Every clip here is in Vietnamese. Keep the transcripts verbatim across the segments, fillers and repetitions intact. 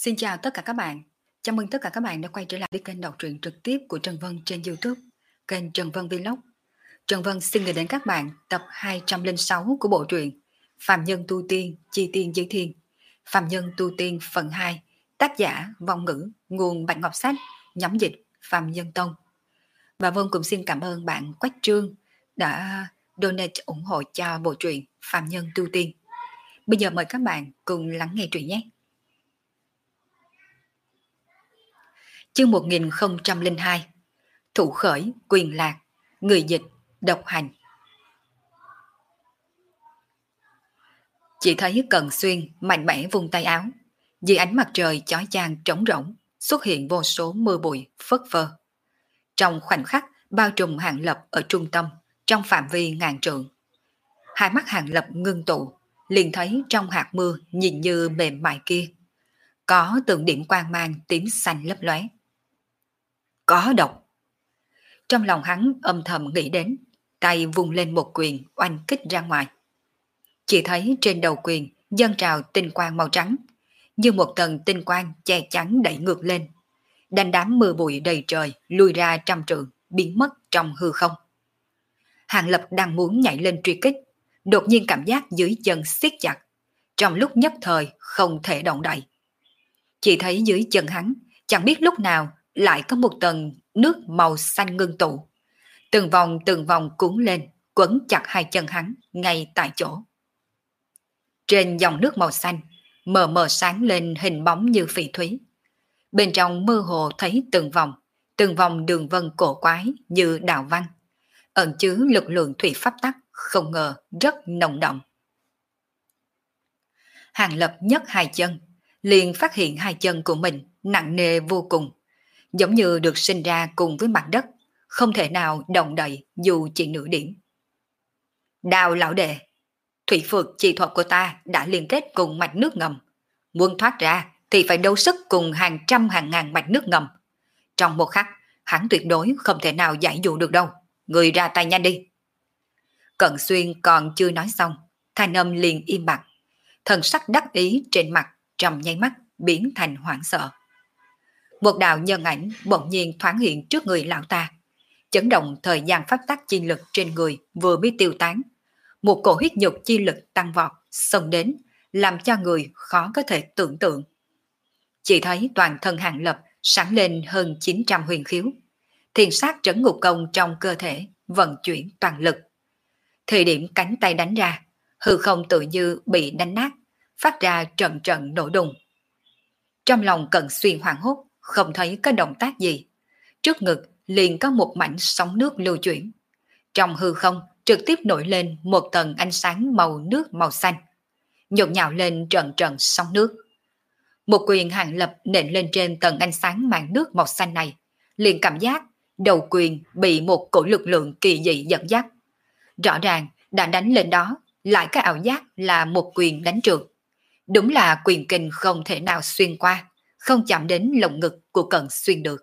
Xin chào tất cả các bạn. Chào mừng tất cả các bạn đã quay trở lại với kênh đọc truyện trực tiếp của Trần Vân trên YouTube, kênh Trần Vân Vlog. Trần Vân xin gửi đến các bạn tập hai trăm lẻ sáu của bộ truyện Phàm Nhân Tu Tiên, Chi Tiên Giới Thiên. Phàm Nhân Tu Tiên phần hai, tác giả Vong Ngữ, nguồn Bạch Ngọc Sách, nhóm dịch Phàm Nhân Tông. Và Vân cũng xin cảm ơn bạn Quách Trương đã donate ủng hộ cho bộ truyện Phàm Nhân Tu Tiên. Bây giờ mời các bạn cùng lắng nghe truyện nhé. Chương một nghìn không trăm lẻ hai, Thủ khởi quyền lạc, người dịch độc hành. Chỉ thấy Cận Xuyên mạnh mẽ vung tay áo, dưới ánh mặt trời chói chang trống rỗng xuất hiện vô số mưa bụi phất phơ. Trong khoảnh khắc bao trùm Hàng Lập ở trung tâm, trong phạm vi ngàn trượng. Hai mắt Hàng Lập ngưng tụ, liền thấy trong hạt mưa nhìn như mềm mại kia có từng điểm quang mang tím xanh lấp lóe. Có độc. Trong lòng hắn âm thầm nghĩ đến, tay vung lên một quyền oanh kích ra ngoài. Chỉ thấy trên đầu quyền dâng trào tinh quang màu trắng, như một tầng tinh quang che chắn đẩy ngược lên, đánh đám mưa bụi đầy trời lui ra trăm trượng, biến mất trong hư không. Hàng Lập đang muốn nhảy lên truy kích, đột nhiên cảm giác dưới chân siết chặt, trong lúc nhất thời không thể động đậy. Chỉ thấy dưới chân hắn chẳng biết lúc nào lại có một tầng nước màu xanh ngưng tụ, từng vòng từng vòng cuốn lên, quấn chặt hai chân hắn ngay tại chỗ. Trên dòng nước màu xanh mờ mờ sáng lên hình bóng như phỉ thúy, bên trong mơ hồ thấy từng vòng từng vòng đường vân cổ quái như đạo văn, ẩn chứa lực lượng thủy pháp tắc không ngờ rất nồng đậm. Hàng Lập nhấc hai chân, liền phát hiện hai chân của mình nặng nề vô cùng, giống như được sinh ra cùng với mặt đất, không thể nào động đậy dù chỉ nửa điểm. Đào lão đệ, thủy phược chi thuật của ta đã liên kết cùng mạch nước ngầm, muốn thoát ra thì phải đấu sức cùng hàng trăm hàng ngàn mạch nước ngầm. Trong một khắc, hắn tuyệt đối không thể nào giải dụ được đâu, người ra tay nhanh đi. Cận Xuyên còn chưa nói xong, thanh âm liền im bặt, thần sắc đắc ý trên mặt trong nháy mắt biến thành hoảng sợ. Một đạo nhân ảnh bỗng nhiên thoáng hiện trước người lão ta, chấn động thời gian pháp tắc chi lực trên người vừa mới tiêu tán, một cổ huyết nhục chi lực tăng vọt xông đến, làm cho người khó có thể tưởng tượng. Chỉ thấy toàn thân Hàng Lập sáng lên hơn chín trăm huyền khiếu, thiền sát trấn ngục công trong cơ thể vận chuyển toàn lực. Thời điểm cánh tay đánh ra, hư không tự như bị đánh nát, phát ra trận trận nổ đùng. Trong lòng Cận Xuyên hoảng hốt, không thấy có động tác gì, trước ngực liền có một mảnh sóng nước lưu chuyển, trong hư không trực tiếp nổi lên một tầng ánh sáng màu nước màu xanh, nhộn nhạo lên trận trận sóng nước. Một quyền Hàng Lập nện lên trên tầng ánh sáng màn nước màu xanh này, liền cảm giác đầu quyền bị một cổ lực lượng kỳ dị dẫn dắt. Rõ ràng đã đánh lên đó, lại có ảo giác là một quyền đánh trượt. Đúng là quyền kình không thể nào xuyên qua, không chạm đến lồng ngực của Cận Xuyên được.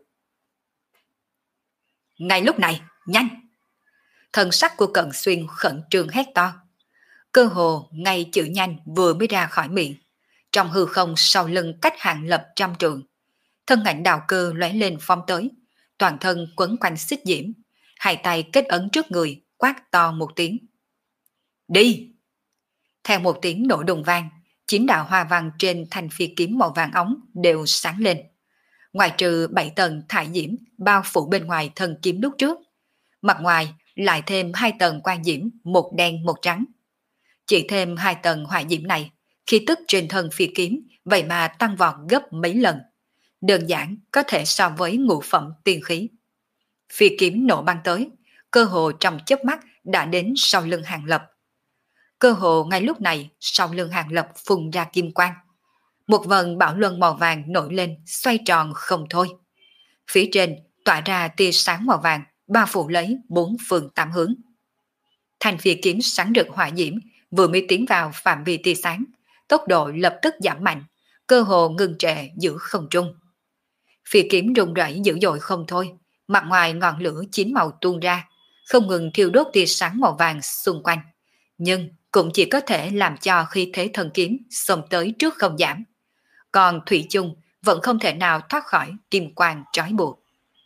Ngay lúc này, nhanh! Thần sắc của Cận Xuyên khẩn trương hét to. Cơ hồ ngay chữ nhanh vừa mới ra khỏi miệng, trong hư không sau lưng cách Hàng Lập trăm trượng, thân ảnh đào cơ lóe lên phong tới, toàn thân quấn quanh xích diễm, hai tay kết ấn trước người, quát to một tiếng. Đi! Theo một tiếng nổ đùng vang, chín đạo hoa văn trên thanh phi kiếm màu vàng óng đều sáng lên. Ngoài trừ bảy tầng thải diễm bao phủ bên ngoài thân kiếm lúc trước, mặt ngoài lại thêm hai tầng quang diễm, một đen một trắng. Chỉ thêm hai tầng hỏa diễm này, khí tức trên thân phi kiếm vậy mà tăng vọt gấp mấy lần, đơn giản có thể so với ngũ phẩm tiên khí. Phi kiếm nổ băng tới, cơ hồ trong chớp mắt đã đến sau lưng Hàng Lập. Cơ hồ ngay lúc này sau lưng Hàng Lập phun ra kim quang, một vần bảo luân màu vàng nổi lên xoay tròn không thôi. Phía trên tỏa ra tia sáng màu vàng bao phủ lấy bốn phương tám hướng. Thanh phi kiếm sáng rực hỏa diễm vừa mới tiến vào phạm vi tia sáng, tốc độ lập tức giảm mạnh, cơ hồ ngừng trệ giữa không trung. Phi kiếm rung rẩy dữ dội không thôi, mặt ngoài ngọn lửa chín màu tuôn ra, không ngừng thiêu đốt tia sáng màu vàng xung quanh, nhưng cũng chỉ có thể làm cho khí thế thần kiếm xông tới trước không giảm, còn thủy chung vẫn không thể nào thoát khỏi kim quang trói buộc.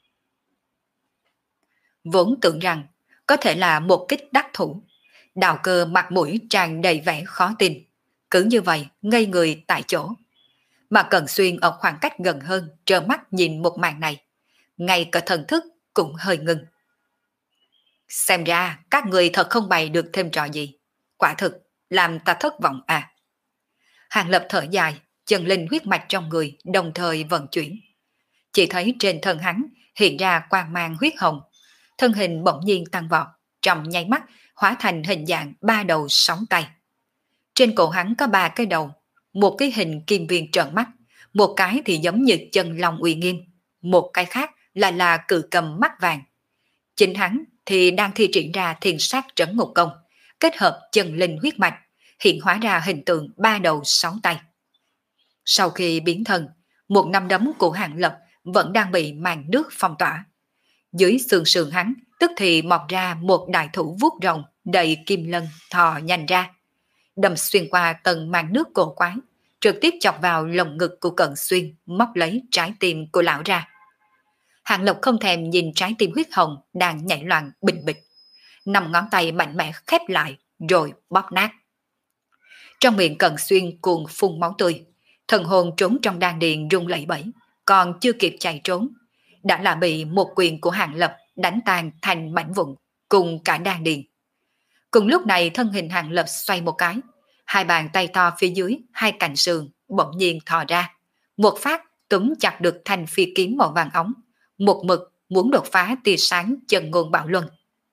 Vốn tưởng rằng có thể là một kích đắc thủ, Đào Cơ mặt mũi tràn đầy vẻ khó tin, cứ như vậy ngây người tại chỗ. Mà Cận Xuyên ở khoảng cách gần hơn trơ mắt nhìn một màn này, ngay cả thần thức cũng hơi ngưng. Xem ra các người thật không bày được thêm trò gì, quả thực làm ta thất vọng à. Hàng Lập thở dài, chân linh huyết mạch trong người đồng thời vận chuyển. Chỉ thấy trên thân hắn hiện ra quang mang huyết hồng, thân hình bỗng nhiên tăng vọt, trong nháy mắt hóa thành hình dạng ba đầu sáu tay. Trên cổ hắn có ba cái đầu, một cái hình kim viên trợn mắt, một cái thì giống như chân long uy nghiêm, một cái khác là là cự cầm mắt vàng. Chính hắn thì đang thi triển ra thiên sát trấn ngục công, kết hợp chân linh huyết mạch, hiện hóa ra hình tượng ba đầu sáu tay. Sau khi biến thân, một nắm đấm của Hàng Lập vẫn đang bị màn nước phong tỏa. Dưới xương sườn hắn tức thì mọc ra một đại thủ vuốt rồng đầy kim lân thò nhanh ra, đâm xuyên qua tầng màn nước cổ quái, trực tiếp chọc vào lồng ngực của Cận Xuyên, móc lấy trái tim của lão ra. Hàng Lộc không thèm nhìn trái tim huyết hồng đang nhảy loạn bình bịch, năm ngón tay mạnh mẽ khép lại rồi bóp nát. Trong miệng Cận Xuyên cuồng phun máu tươi, thần hồn trốn trong đan điền rung lẩy bẩy, còn chưa kịp chạy trốn, đã là bị một quyền của Hàng Lập đánh tan thành mảnh vụn cùng cả đan điền. Cùng lúc này thân hình Hàng Lập xoay một cái, hai bàn tay to phía dưới hai cạnh sườn bỗng nhiên thò ra, một phát túm chặt được thanh phi kiếm màu vàng óng, một mực muốn đột phá tia sáng chân ngôn bạo luân.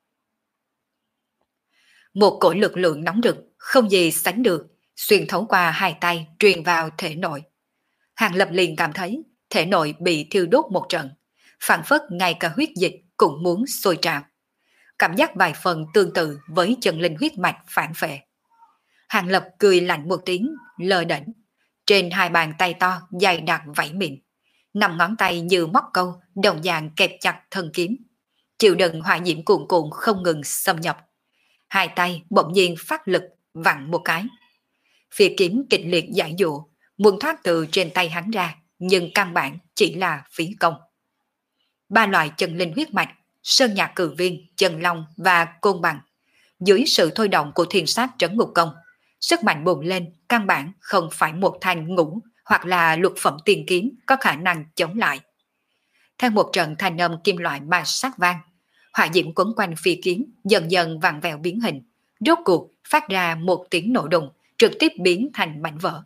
Một cỗ lực lượng nóng rực không gì sánh được xuyên thấu qua hai tay truyền vào thể nội. Hàng Lập liền cảm thấy thể nội bị thiêu đốt một trận, phảng phất ngay cả huyết dịch cũng muốn sôi trào. Cảm giác vài phần tương tự với chân linh huyết mạch phản phệ. Hàng Lập cười lạnh một tiếng, lơ đễnh, trên hai bàn tay to dày đặc vảy mịn, năm ngón tay như móc câu đồng dạng kẹp chặt thân kiếm, chịu đựng hỏa diễm cuồn cuộn không ngừng xâm nhập. Hai tay bỗng nhiên phát lực vặn một cái, phi kiếm kịch liệt giải dụ muốn thoát từ trên tay hắn ra, nhưng căn bản chỉ là phí công. Ba loại chân linh huyết mạch, sơn nhạc cử viên, chân long và côn bằng, dưới sự thôi động của thiên sát trấn ngục công, sức mạnh bùng lên căn bản không phải một thanh ngũ hoặc là lục phẩm tiền kiếm có khả năng chống lại. Theo một trận thanh âm kim loại ma sát vang, hỏa diễm quấn quanh phi kiếm dần dần vặn vẹo biến hình, rốt cuộc phát ra một tiếng nổ đùng, trực tiếp biến thành mảnh vỡ.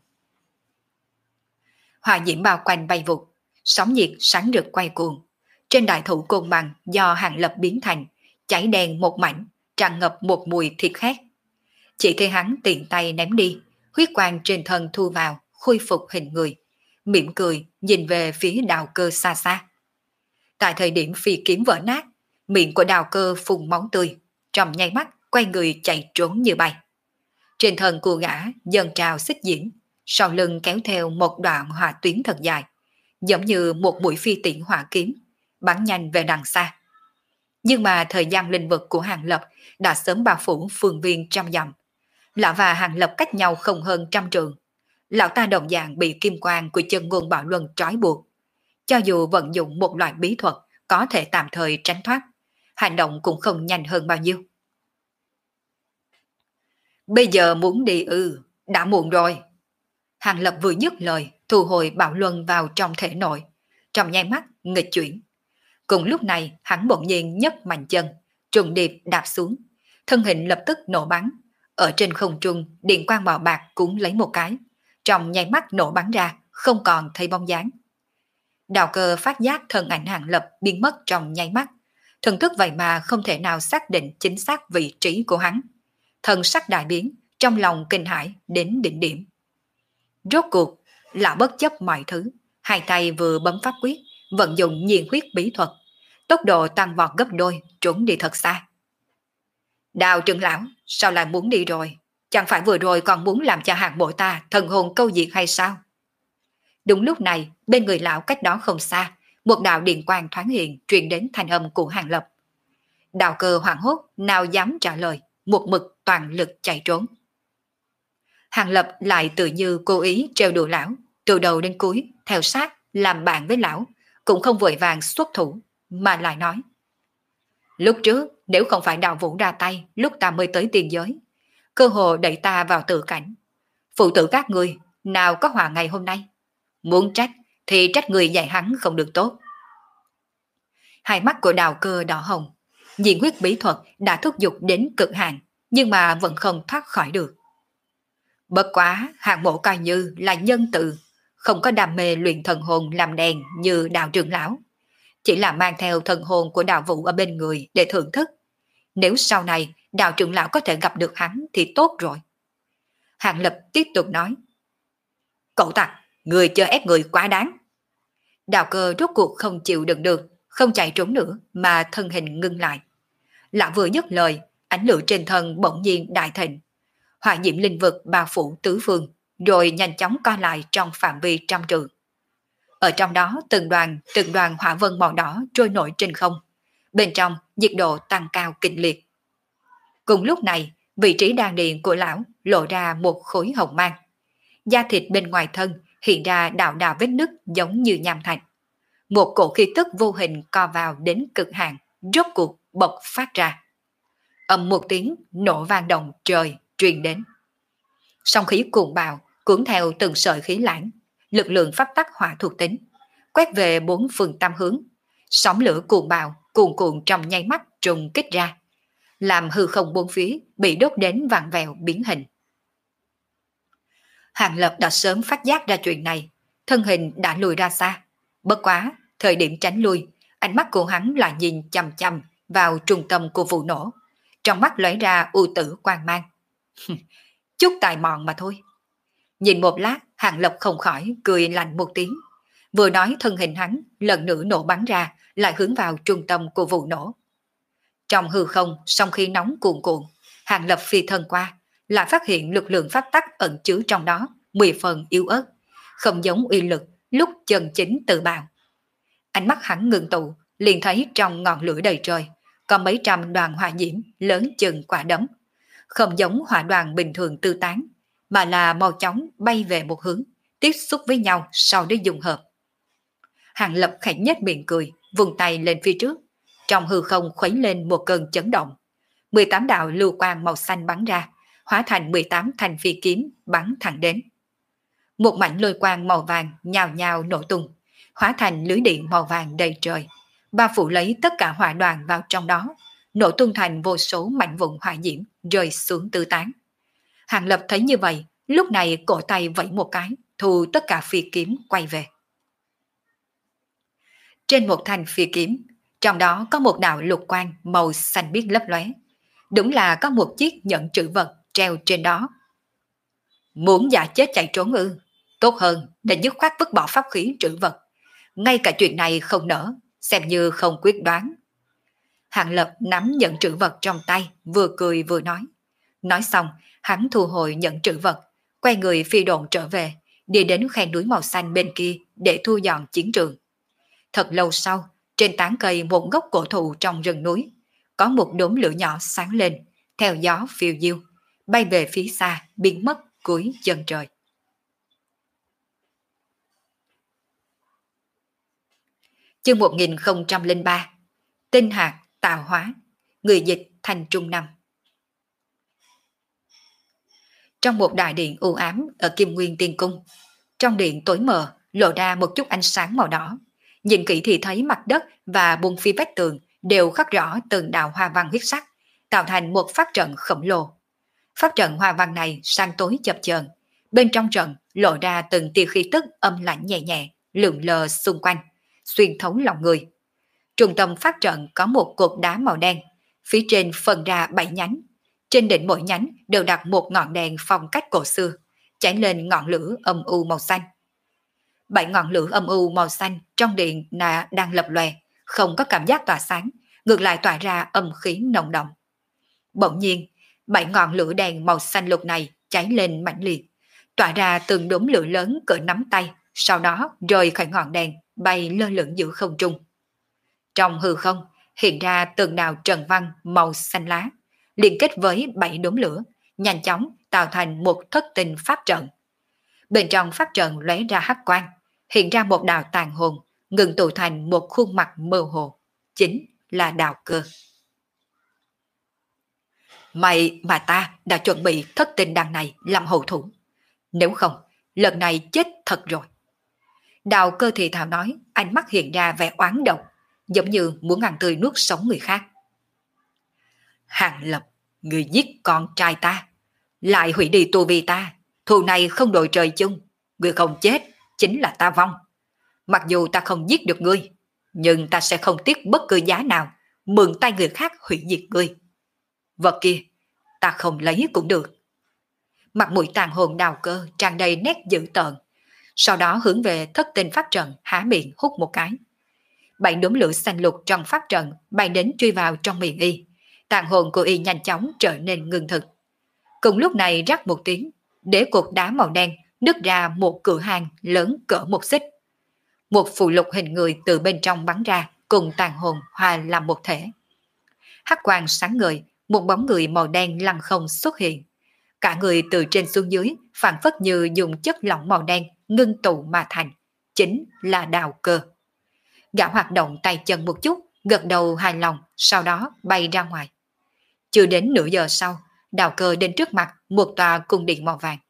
Hỏa diễm bao quanh bay vụt, sóng nhiệt sáng rực quay cuồng. Trên đại thủ côn bằng do Hàng Lập biến thành, cháy đen một mảnh, tràn ngập một mùi thịt khét. Chỉ thấy hắn tiện tay ném đi, huyết quang trên thân thu vào, khôi phục hình người, mỉm cười nhìn về phía Đào Cơ xa xa. Tại thời điểm phi kiếm vỡ nát, miệng của Đào Cơ phun máu tươi, trong nháy mắt quay người chạy trốn như bay. Trên thân của gã dần trào xích diễm, sau lưng kéo theo một đoạn hỏa tuyến thật dài, giống như một mũi phi tiễn hỏa kiếm, bắn nhanh về đằng xa. Nhưng mà thời gian linh vực của Hàng Lập đã sớm bao phủ phương viên trăm dặm. Lão và Hàng Lập cách nhau không hơn trăm trường. Lão ta đồng dạng bị kim quang của chân ngôn bạo luân trói buộc. Cho dù vận dụng một loại bí thuật có thể tạm thời tránh thoát, hành động cũng không nhanh hơn bao nhiêu. Bây giờ muốn đi ư, đã muộn rồi. Hàng Lập vừa dứt lời, thu hồi bạo luân vào trong thể nội, trong nháy mắt nghịch chuyển. Cùng lúc này hắn bỗng nhiên nhấc mạnh chân, trùng điệp đạp xuống, thân hình lập tức nổ bắn. Ở trên không trung, điện quang màu bạc cũng lấy một cái, trong nháy mắt nổ bắn ra, không còn thấy bóng dáng. Đào Cơ phát giác thân ảnh Hàng Lập biến mất trong nháy mắt, thần thức vậy mà không thể nào xác định chính xác vị trí của hắn. Thần sắc đại biến, trong lòng kinh hãi đến đỉnh điểm. Rốt cuộc, lão bất chấp mọi thứ, hai tay vừa bấm pháp quyết, vận dụng nhiên huyết bí thuật, tốc độ tăng vọt gấp đôi, trốn đi thật xa. Đào trưởng lão, sao lại muốn đi rồi? Chẳng phải vừa rồi còn muốn làm cho Hàng bộ ta thần hồn câu diệt hay sao? Đúng lúc này, bên người lão cách đó không xa, một đạo điện quang thoáng hiện truyền đến thanh âm của Hàng Lập. Đào Cơ hoảng hốt, nào dám trả lời, một mực toàn lực chạy trốn. Hàng Lập lại tự như cố ý trêu đùa lão, từ đầu đến cuối theo sát làm bạn với lão, cũng không vội vàng xuất thủ, mà lại nói. Lúc trước, nếu không phải đạo vũ ra tay, lúc ta mới tới tiên giới, cơ hồ đẩy ta vào tự cảnh. Phụ tử các người, nào có hòa ngày hôm nay. Muốn trách, thì trách người dạy hắn không được tốt. Hai mắt của Đào Cơ đỏ hồng, diện huyết bí thuật đã thúc giục đến cực hạn, nhưng mà vẫn không thoát khỏi được. Bất quá, hạng mộ coi như là nhân từ, không có đam mê luyện thần hồn làm đèn như đạo trưởng lão. Chỉ là mang theo thần hồn của đạo vũ ở bên người để thưởng thức. Nếu sau này đạo trưởng lão có thể gặp được hắn thì tốt rồi. Hàng Lập tiếp tục nói. Cậu tặc, người chờ ép người quá đáng. Đạo Cơ rốt cuộc không chịu đựng được, không chạy trốn nữa mà thân hình ngưng lại. Lão vừa dứt lời, ánh lửa trên thân bỗng nhiên đại thịnh. Hỏa diễm linh vực bao phủ tứ phương, rồi nhanh chóng co lại trong phạm vi trăm trượng. Ở trong đó từng đoàn, từng đoàn hỏa vân màu đỏ trôi nổi trên không. Bên trong, nhiệt độ tăng cao kịch liệt. Cùng lúc này, vị trí đan điền của lão lộ ra một khối hồng mang. Da thịt bên ngoài thân hiện ra đạo đạo vết nứt giống như nham thạch. Một cổ khí tức vô hình co vào đến cực hạn, rốt cuộc bộc phát ra. Ầm một tiếng nổ vang động trời truyền đến. Song khí cuồng bạo cuốn theo từng sợi khí lãng, lực lượng pháp tắc hỏa thuộc tính, quét về bốn phương tam hướng. Sóng lửa cuồng bạo cuồn cuộn trong nháy mắt trùng kích ra, làm hư không bốn phía bị đốt đến vặn vẹo biến hình. Hàng Lập đã sớm phát giác ra chuyện này, thân hình đã lùi ra xa. Bất quá, thời điểm tránh lui, ánh mắt của hắn lại nhìn chằm chằm vào trung tâm của vụ nổ. Trong mắt lóe ra u tử quang mang. Chút tài mọn mà thôi. Nhìn một lát, Hàng Lập không khỏi cười lạnh một tiếng. Vừa nói thân hình hắn lần nữa nổ bắn ra, lại hướng vào trung tâm của vụ nổ. Trong hư không, song khí nóng cuồn cuộn, Hàng Lập phi thân qua, lại phát hiện lực lượng pháp tắc ẩn chứa trong đó, mười phần yếu ớt, không giống uy lực lúc chân chính tự bạo. Ánh mắt hắn ngừng tụ, liền thấy trong ngọn lửa đầy trời, có mấy trăm đoàn hỏa diễm lớn chừng quả đấm, không giống hỏa đoàn bình thường tư tán, mà là mau chóng bay về một hướng, tiếp xúc với nhau sau đó dung hợp. Hàng Lập khẽ nhếch miệng cười, vùng tay lên phía trước, trong hư không khuấy lên một cơn chấn động. mười tám đạo lưu quang màu xanh bắn ra, hóa thành mười tám thanh phi kiếm bắn thẳng đến. Một mảnh lôi quang màu vàng nhào nhào nổ tung, hóa thành lưới điện màu vàng đầy trời, bao phủ lấy tất cả hỏa đoàn vào trong đó, nổ tung thành vô số mảnh vụn hỏa diễm rơi xuống tứ tán. Hàng Lập thấy như vậy, lúc này cổ tay vẫy một cái, thu tất cả phi kiếm quay về. Trên một thanh phi kiếm, trong đó có một đạo lục quang màu xanh biếc lấp lóe, đúng là có một chiếc nhẫn trữ vật treo trên đó. Muốn giả chết chạy trốn ư? Tốt hơn để dứt khoát vứt bỏ pháp khí trữ vật. Ngay cả chuyện này không nỡ, xem như không quyết đoán. Hàng Lập nắm nhẫn trữ vật trong tay, vừa cười vừa nói. Nói xong, hắn thu hồi nhẫn trữ vật, quay người phi độn trở về, đi đến khe núi màu xanh bên kia để thu dọn chiến trường. Thật lâu sau, trên tán cây một gốc cổ thụ trong rừng núi, có một đốm lửa nhỏ sáng lên, theo gió phiêu diêu, bay về phía xa, biến mất cuối chân trời. Chương một nghìn không trăm lẻ ba. Tinh hạt tạo hóa. Người dịch Thành Trung Năm. Trong một đại điện u ám ở Kim Nguyên Tiên Cung, trong điện tối mờ lộ ra một chút ánh sáng màu đỏ. Nhìn kỹ thì thấy mặt đất và bốn phía vách tường đều khắc rõ từng đạo hoa văn huyết sắc, tạo thành một pháp trận khổng lồ. Pháp trận hoa văn này sáng tối chập chờn, bên trong trận lộ ra từng tia khí tức âm lạnh nhẹ nhẹ, lượn lờ xung quanh, xuyên thấu lòng người. Trung tâm pháp trận có một cột đá màu đen, phía trên phân ra bảy nhánh. Trên đỉnh mỗi nhánh đều đặt một ngọn đèn phong cách cổ xưa, cháy lên ngọn lửa âm u màu xanh. Bảy ngọn lửa âm u màu xanh trong điện là đang lập lòe, không có cảm giác tỏa sáng, ngược lại tỏa ra âm khí nồng đậm. Bỗng nhiên, bảy ngọn lửa đèn màu xanh lục này cháy lên mãnh liệt, tỏa ra từng đốm lửa lớn cỡ nắm tay, sau đó rời khỏi ngọn đèn, bay lơ lửng giữa không trung. Trong hư không hiện ra từng đạo trần văn màu xanh lá, liên kết với bảy đốm lửa, nhanh chóng tạo thành một thất tinh pháp trận. Bên trong pháp trận lóe ra hắc quang, hiện ra một đạo tàn hồn, ngừng tụ thành một khuôn mặt mơ hồ, chính là Đào Cơ. Mày mà ta đã chuẩn bị thất tinh đằng này làm hậu thủ. Nếu không, lần này chết thật rồi. Đào Cơ thì thào nói, ánh mắt hiện ra vẻ oán độc, giống như muốn ăn tươi nuốt sống người khác. Hàng Lập, người giết con trai ta, lại hủy đi tu vi ta, thù này không đội trời chung, người không chết, chính là ta vong. Mặc dù ta không giết được ngươi, nhưng ta sẽ không tiếc bất cứ giá nào, mượn tay người khác hủy diệt ngươi. Vật kia, ta không lấy cũng được. Mặt mũi tàn hồn Đào Cơ tràn đầy nét dữ tợn, sau đó hướng về thất tinh pháp trận há miệng hút một cái. Bảy đốm lửa xanh lục trong pháp trận bay đến truy vào trong miệng y. Tàn hồn của y nhanh chóng trở nên ngưng thực. Cùng lúc này rắc một tiếng, để cột đá màu đen nứt ra một cửa hang lớn cỡ một xích. Một phù lục hình người từ bên trong bắn ra, cùng tàn hồn hòa làm một thể. Hắc quang sáng ngời, một bóng người màu đen lăng không xuất hiện. Cả người từ trên xuống dưới phản phất như dùng chất lỏng màu đen ngưng tụ mà thành, chính là Đào Cơ. Gã hoạt động tay chân một chút, gật đầu hài lòng, sau đó bay ra ngoài. Chưa đến nửa giờ sau, Đào Cơ đến trước mặt một tòa cung điện màu vàng.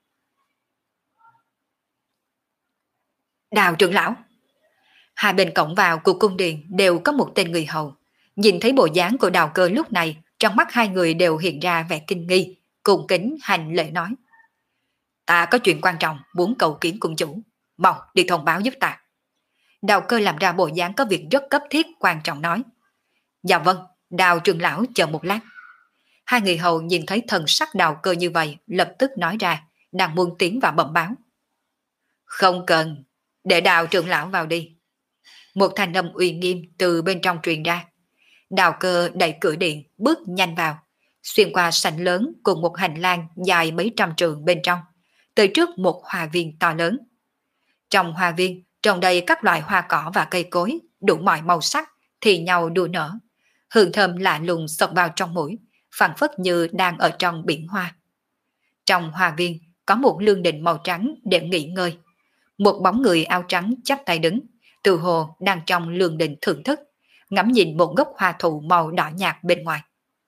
Đào trưởng lão. Hai bên cổng vào của cung điện đều có một tên người hầu. Nhìn thấy bộ dáng của Đào Cơ lúc này, trong mắt hai người đều hiện ra vẻ kinh nghi, cùng kính hành lễ nói. Ta có chuyện quan trọng muốn cầu kiến cung chủ, mau đi thông báo giúp ta. Đào Cơ làm ra bộ dáng có việc rất cấp thiết quan trọng nói. Dạ vâng, Đào trưởng lão chờ một lát. Hai người hầu nhìn thấy thần sắc Đào Cơ như vậy, lập tức nói ra, đang muốn tiến vào bẩm báo. Không cần, để Đào trưởng lão vào đi. Một thanh âm uy nghiêm từ bên trong truyền ra. Đào Cơ đẩy cửa điện, bước nhanh vào, xuyên qua sảnh lớn cùng một hành lang dài mấy trăm trượng bên trong, tới trước một hoa viên to lớn. Trong hoa viên, trồng đầy các loại hoa cỏ và cây cối, đủ mọi màu sắc, thì nhau đua nở. Hương thơm lạ lùng xộc vào trong mũi, phảng phất như đang ở trong biển hoa. Trong hoa viên có một lương đình màu trắng để nghỉ ngơi. Một bóng người áo trắng chắp tay đứng, từ hồ đang trong lương đình thưởng thức, ngắm nhìn một gốc hoa thụ màu đỏ nhạt bên ngoài.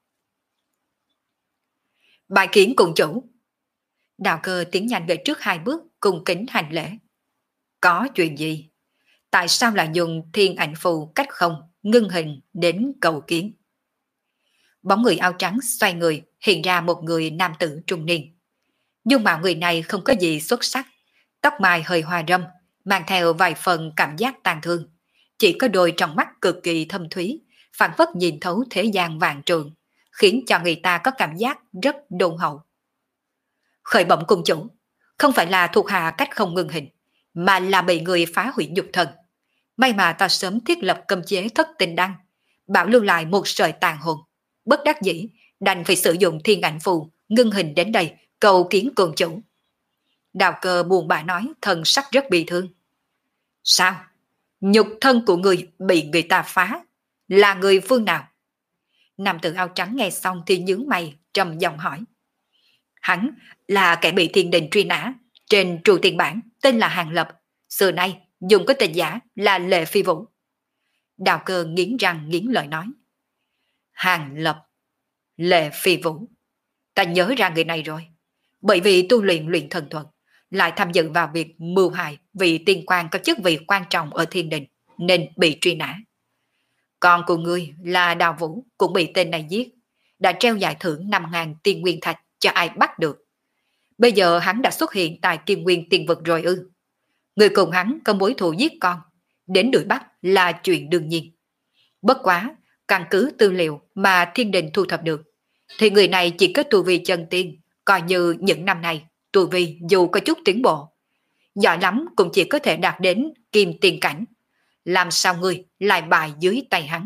Bài kiến cùng chủ. Đào Cơ tiến nhanh về trước hai bước, cùng kính hành lễ. Có chuyện gì? Tại sao lại dùng thiên ảnh phù cách không, ngưng hình đến cầu kiến? Bóng người áo trắng xoay người, hiện ra một người nam tử trung niên. Nhưng mà người này không có gì xuất sắc, tóc mai hơi hoa râm, mang theo vài phần cảm giác tàn thương. Chỉ có đôi trong mắt cực kỳ thâm thúy, phảng phất nhìn thấu thế gian vạn trường, khiến cho người ta có cảm giác rất đôn hậu. Khởi bẩm cung chủ, không phải là thuộc hạ cách không ngưng hình, mà là bị người phá hủy nhục thân. May mà ta sớm thiết lập cấm chế thất tinh đăng, bảo lưu lại một sợi tàn hồn. Bất đắc dĩ, đành phải sử dụng thiên ảnh phù, ngưng hình đến đây, cầu kiến cung chủ. Đào Cơ buồn bã nói, thần sắc rất bị thương. Sao? Nhục thân của người bị người ta phá, là người phương nào? Nam tử áo trắng nghe xong thì nhướng mày, trầm giọng hỏi. Hắn là kẻ bị thiên đình truy nã, trên trụ tiền bản tên là Hàng Lập, xưa nay dùng cái tên giả là Lệ Phi Vũ. Đào Cơ nghiến răng nghiến lợi nói. Hàng Lập, Lệ Phi Vũ, ta nhớ ra người này rồi. Bởi vì tu luyện luyện thần thuật, lại tham dự vào việc mưu hại vị tiên quan có chức vị quan trọng ở thiên đình, nên bị truy nã. Con của ngươi là Đào Vũ cũng bị tên này giết, đã treo giải thưởng năm ngàn tiên nguyên thạch cho ai bắt được. Bây giờ hắn đã xuất hiện tại Kim Nguyên Tiên Vực rồi ư? Người cùng hắn có mối thù giết con, đến đuổi bắt là chuyện đương nhiên. Bất quá, căn cứ tư liệu mà thiên đình thu thập được, thì người này chỉ có tu vi chân tiên, coi như những năm này tu vi dù có chút tiến bộ, giỏi lắm cũng chỉ có thể đạt đến kim tiên cảnh. Làm sao ngươi lại bại dưới tay hắn?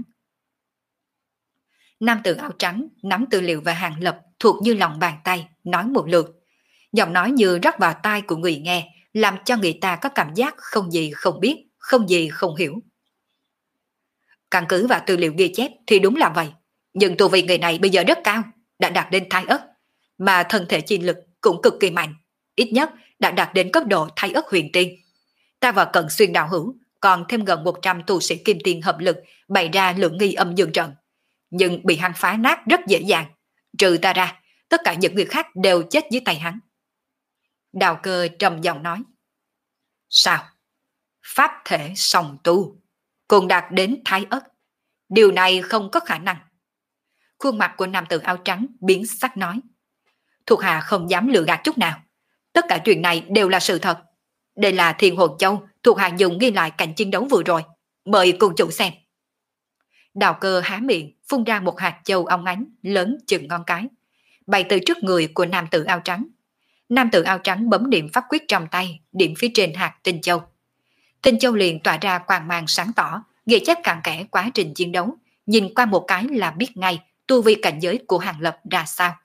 Nam tử áo trắng nắm tư liệu về Hàng Lập thuộc như lòng bàn tay, nói một lượt. Giọng nói như rót vào tai của người nghe, làm cho người ta có cảm giác không gì không biết, không gì không hiểu. Căn cứ vào tư liệu ghi chép thì đúng là vậy, nhưng tu vi người này bây giờ rất cao, đã đạt đến thái ất, mà thân thể chi lực cũng cực kỳ mạnh, ít nhất đã đạt đến cấp độ thái ất huyền tiên. Ta và Cận Xuyên đạo hữu còn thêm gần một trăm tu sĩ kim tiên hợp lực bày ra lượng nghi âm dương trận, nhưng bị hắn phá nát rất dễ dàng. Trừ ta ra, tất cả những người khác đều chết dưới tay hắn. Đào Cơ trầm giọng nói. Sao? Pháp thể song tu, cùng đạt đến thái ất. Điều này không có khả năng. Khuôn mặt của nam tử áo trắng biến sắc nói. Thuộc hạ không dám lừa gạt chút nào. Tất cả chuyện này đều là sự thật. Đây là Thiên Hồn Châu thuộc hạ dùng ghi lại cảnh chiến đấu vừa rồi. Mời cùng chủ xem. Đào Cơ há miệng phun ra một hạt châu óng ánh lớn chừng ngón cái, bay từ trước người của nam tử áo trắng. Nam tử áo trắng bấm niệm pháp quyết trong tay, điểm phía trên hạt tinh châu. Tinh châu liền tỏa ra quang mang sáng tỏ, ghi chép cặn kẽ quá trình chiến đấu, nhìn qua một cái là biết ngay tu vi cảnh giới của Hàng Lập ra sao.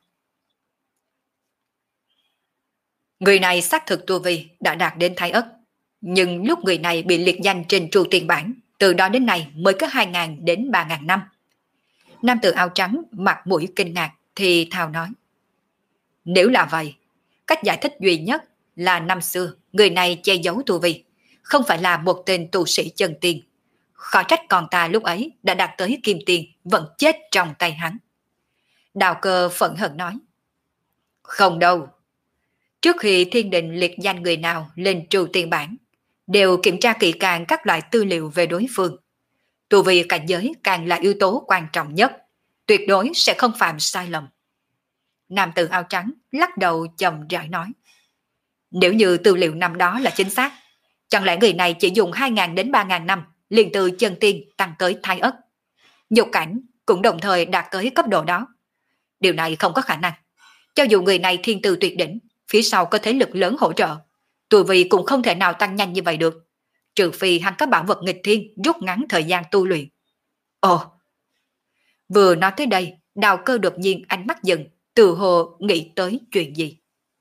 Người này xác thực tu vi đã đạt đến thái ất, nhưng lúc người này bị liệt danh trên tru tiền bản, từ đó đến nay mới có hai nghìn đến ba nghìn năm. Nam tử áo trắng mặt mũi kinh ngạc thì thào nói. Nếu là vậy, cách giải thích duy nhất là năm xưa người này che giấu tu vi, không phải là một tên tu sĩ chân tiên. Khó trách còn ta lúc ấy đã đạt tới kim tiên vẫn chết trong tay hắn. Đào Cơ phẫn hận nói. Không đâu. Trước khi thiên định liệt danh người nào lên tru tiên bản, đều kiểm tra kỹ càng các loại tư liệu về đối phương. Tu vi cảnh giới càng là yếu tố quan trọng nhất, tuyệt đối sẽ không phạm sai lầm. Nam tử áo trắng lắc đầu chậm rãi nói. Nếu như tư liệu năm đó là chính xác, chẳng lẽ người này chỉ dùng hai nghìn đến ba nghìn năm liền từ chân tiên tăng tới thái ất. Nhục cảnh cũng đồng thời đạt tới cấp độ đó. Điều này không có khả năng. Cho dù người này thiên tư tuyệt đỉnh, phía sau có thế lực lớn hỗ trợ, tu vi cũng không thể nào tăng nhanh như vậy được. Trừ phi hắn có bảo vật nghịch thiên rút ngắn thời gian tu luyện. Ồ! Vừa nói tới đây, Đào Cơ đột nhiên ánh mắt dừng, từ hồ nghĩ tới chuyện gì.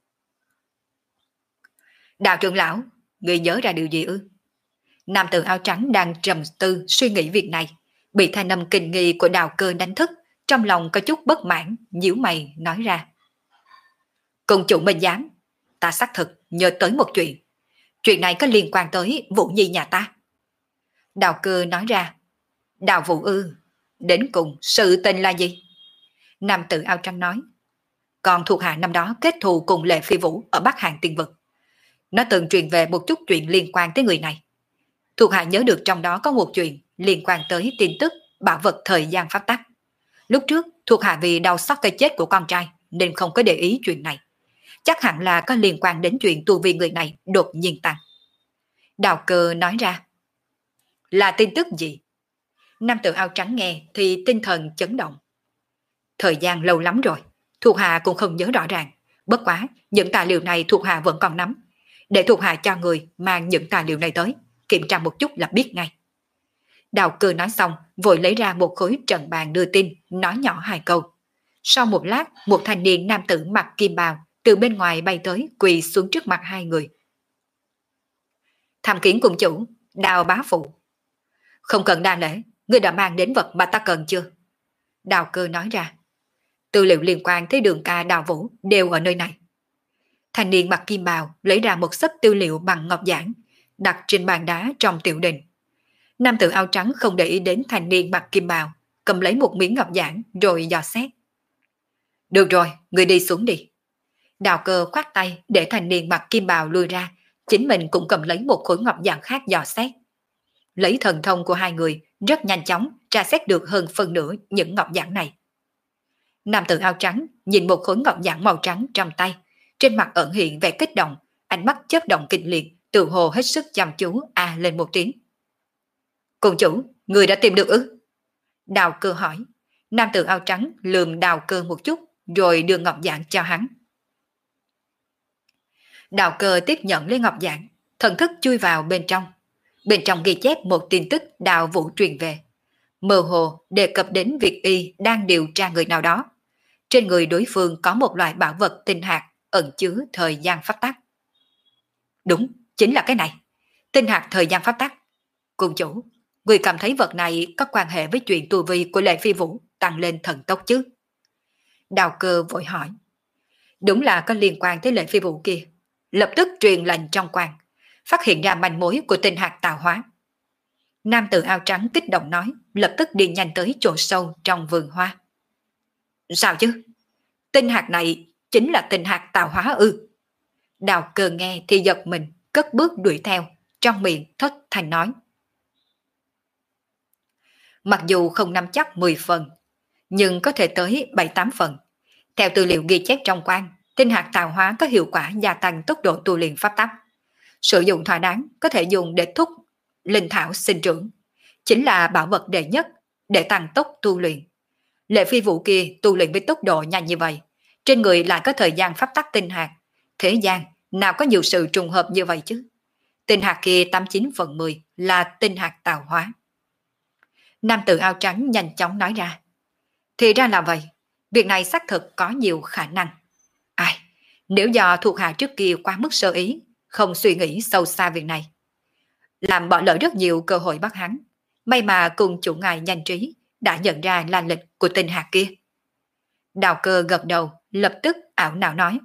Đào trưởng lão, người nhớ ra điều gì ư? Nam tử áo trắng đang trầm tư suy nghĩ việc này, bị thanh âm kinh nghi của Đào Cơ đánh thức, trong lòng có chút bất mãn, nhíu mày nói ra. Cùng chủ Minh Giám, ta xác thực nhớ tới một chuyện. Chuyện này có liên quan tới Vũ Nhi nhà ta. Đào Cơ nói ra. Đào Vũ ư? Đến cùng sự tình là gì? Nam tử áo trắng nói. Còn thuộc hạ năm đó kết thù cùng Lệ Phi Vũ ở Bắc Hàn Tiên Vực. Nó từng truyền về một chút chuyện liên quan tới người này. Thuộc hạ nhớ được trong đó có một chuyện liên quan tới tin tức bảo vật thời gian pháp tắc. Lúc trước thuộc hạ vì đau xót cái chết của con trai nên không có để ý chuyện này. Chắc hẳn là có liên quan đến chuyện tu vi người này đột nhiên tăng. Đào Cơ nói ra. Là tin tức gì? Nam tử áo trắng nghe thì tinh thần chấn động. Thời gian lâu lắm rồi, thuộc hạ cũng không nhớ rõ ràng. Bất quá, những tài liệu này thuộc hạ vẫn còn nắm. Để thuộc hạ cho người mang những tài liệu này tới, kiểm tra một chút là biết ngay. Đào Cơ nói xong, vội lấy ra một khối trần bàn đưa tin, nói nhỏ hai câu. Sau một lát, một thanh niên nam tử mặc kim bào từ bên ngoài bay tới quỳ xuống trước mặt hai người. Tham kiến cùng chủ, Đào bá phụ. Không cần đa lễ, ngươi đã mang đến vật mà ta cần chưa? Đào Cơ nói ra. Tư liệu liên quan tới Đường ca Đào Vũ đều ở nơi này. Thanh niên mặc kim bào lấy ra một xấp tư liệu bằng ngọc giản, đặt trên bàn đá trong tiểu đình. Nam tử áo trắng không để ý đến thanh niên mặc kim bào, cầm lấy một miếng ngọc giản rồi dò xét. Được rồi, người đi xuống đi. Đào Cơ khoát tay để thanh niên mặc kim bào lui ra, chính mình cũng cầm lấy một khối ngọc giản khác dò xét. Lấy thần thông của hai người, rất nhanh chóng tra xét được hơn phân nửa những ngọc giản này. Nam tử áo trắng nhìn một khối ngọc giản màu trắng trong tay, trên mặt ẩn hiện vẻ kích động, ánh mắt chớp động kịch liệt, tự hồ hết sức chăm chú a lên một tiếng. Cùng chủ, người đã tìm được ư? Đào Cơ hỏi. Nam tử áo trắng lườm Đào Cơ một chút, rồi đưa ngọc giản cho hắn. Đào Cơ tiếp nhận lấy ngọc giản, thần thức chui vào bên trong. Bên trong ghi chép một tin tức Đào Vũ truyền về. Mơ hồ đề cập đến việc y đang điều tra người nào đó. Trên người đối phương có một loại bảo vật tinh hạt ẩn chứa thời gian pháp tắc. Đúng, chính là cái này. Tinh hạt thời gian pháp tắc. Cùng chủ, người cảm thấy vật này có quan hệ với chuyện tu vi của Lệ Phi Vũ tăng lên thần tốc chứ? Đào Cơ vội hỏi. Đúng là có liên quan tới Lệ Phi Vũ kia. Lập tức truyền lệnh trong quan. phát hiện ra manh mối của tinh hạt tạo hóa. Nam tử áo trắng kích động nói, lập tức đi nhanh tới chỗ sâu trong vườn hoa. Sao chứ? Tinh hạt này chính là tinh hạt tạo hóa ư? Đào Cơ nghe thì giật mình, cất bước đuổi theo, trong miệng thất thanh nói. Mặc dù không nắm chắc mười phần, nhưng có thể tới bảy tám phần. Theo tư liệu ghi chép trong quan, tinh hạt tạo hóa có hiệu quả gia tăng tốc độ tu luyện pháp tắc. Sử dụng thỏa đáng có thể dùng để thúc linh thảo sinh trưởng, chính là bảo vật đệ nhất để tăng tốc tu luyện. Lệ Phi Vũ kia tu luyện với tốc độ nhanh như vậy, trên người lại có thời gian pháp tắc tinh hạt. Thế gian nào có nhiều sự trùng hợp như vậy chứ? Tinh hạt kia tám mươi chín phần mười là tinh hạt tạo hóa. Nam tử áo trắng nhanh chóng nói ra. Thì ra là vậy, việc này xác thực có nhiều khả năng. Ai, nếu do thuộc hạ trước kia quá mức sơ ý, không suy nghĩ sâu xa việc này, làm bỏ lỡ rất nhiều cơ hội bắt hắn. May mà cùng chủ ngài nhanh trí đã nhận ra là lịch của tinh hạt kia. Đào Cơ gật đầu, lập tức ảo não nói.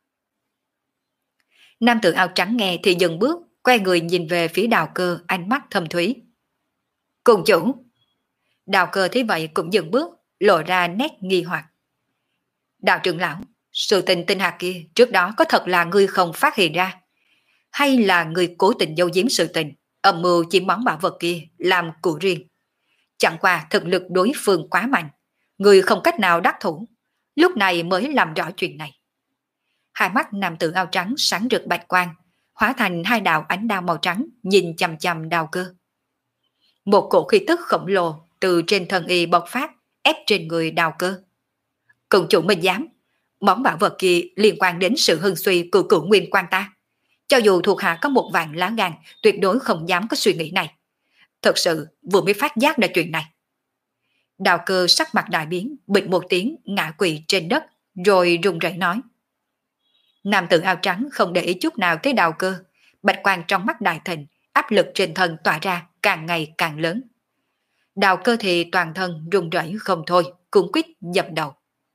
Nam tử áo trắng nghe thì dừng bước, quay người nhìn về phía Đào Cơ, ánh mắt thâm thúy. Cùng chủ. Đào Cơ thấy vậy cũng dừng bước, lộ ra nét nghi hoặc. Đạo trưởng lão, sự tình tinh hạt kia trước đó có thật là ngươi không phát hiện ra, hay là ngươi cố tình giấu giếm sự tình, âm mưu chiếm món bảo vật kia làm của riêng? Chẳng qua thực lực đối phương quá mạnh, ngươi không cách nào đắc thủ, lúc này mới làm rõ chuyện này. Hai mắt nam tử áo trắng sáng rực bạch quang, hóa thành hai đạo ánh đao màu trắng nhìn chằm chằm Đào Cơ. Một cổ khí tức khổng lồ từ trên thân y bộc phát, ép trên người Đào Cơ. Cùng chủ mình dám, món bảo vật kia liên quan đến sự hưng suy của cửu nguyên quan ta. Cho dù thuộc hạ có một vạn lá gan, tuyệt đối không dám có suy nghĩ này. Thật sự vừa mới phát giác ra chuyện này. Đào Cơ sắc mặt đại biến, bịch một tiếng ngã quỵ trên đất, rồi run rẩy nói. Nam tử áo trắng không để ý chút nào tới Đào Cơ, bạch quang trong mắt đại thịnh, áp lực trên thân tỏa ra càng ngày càng lớn. Đào Cơ thì toàn thân run rẩy không thôi, cuống quýt dập đầu.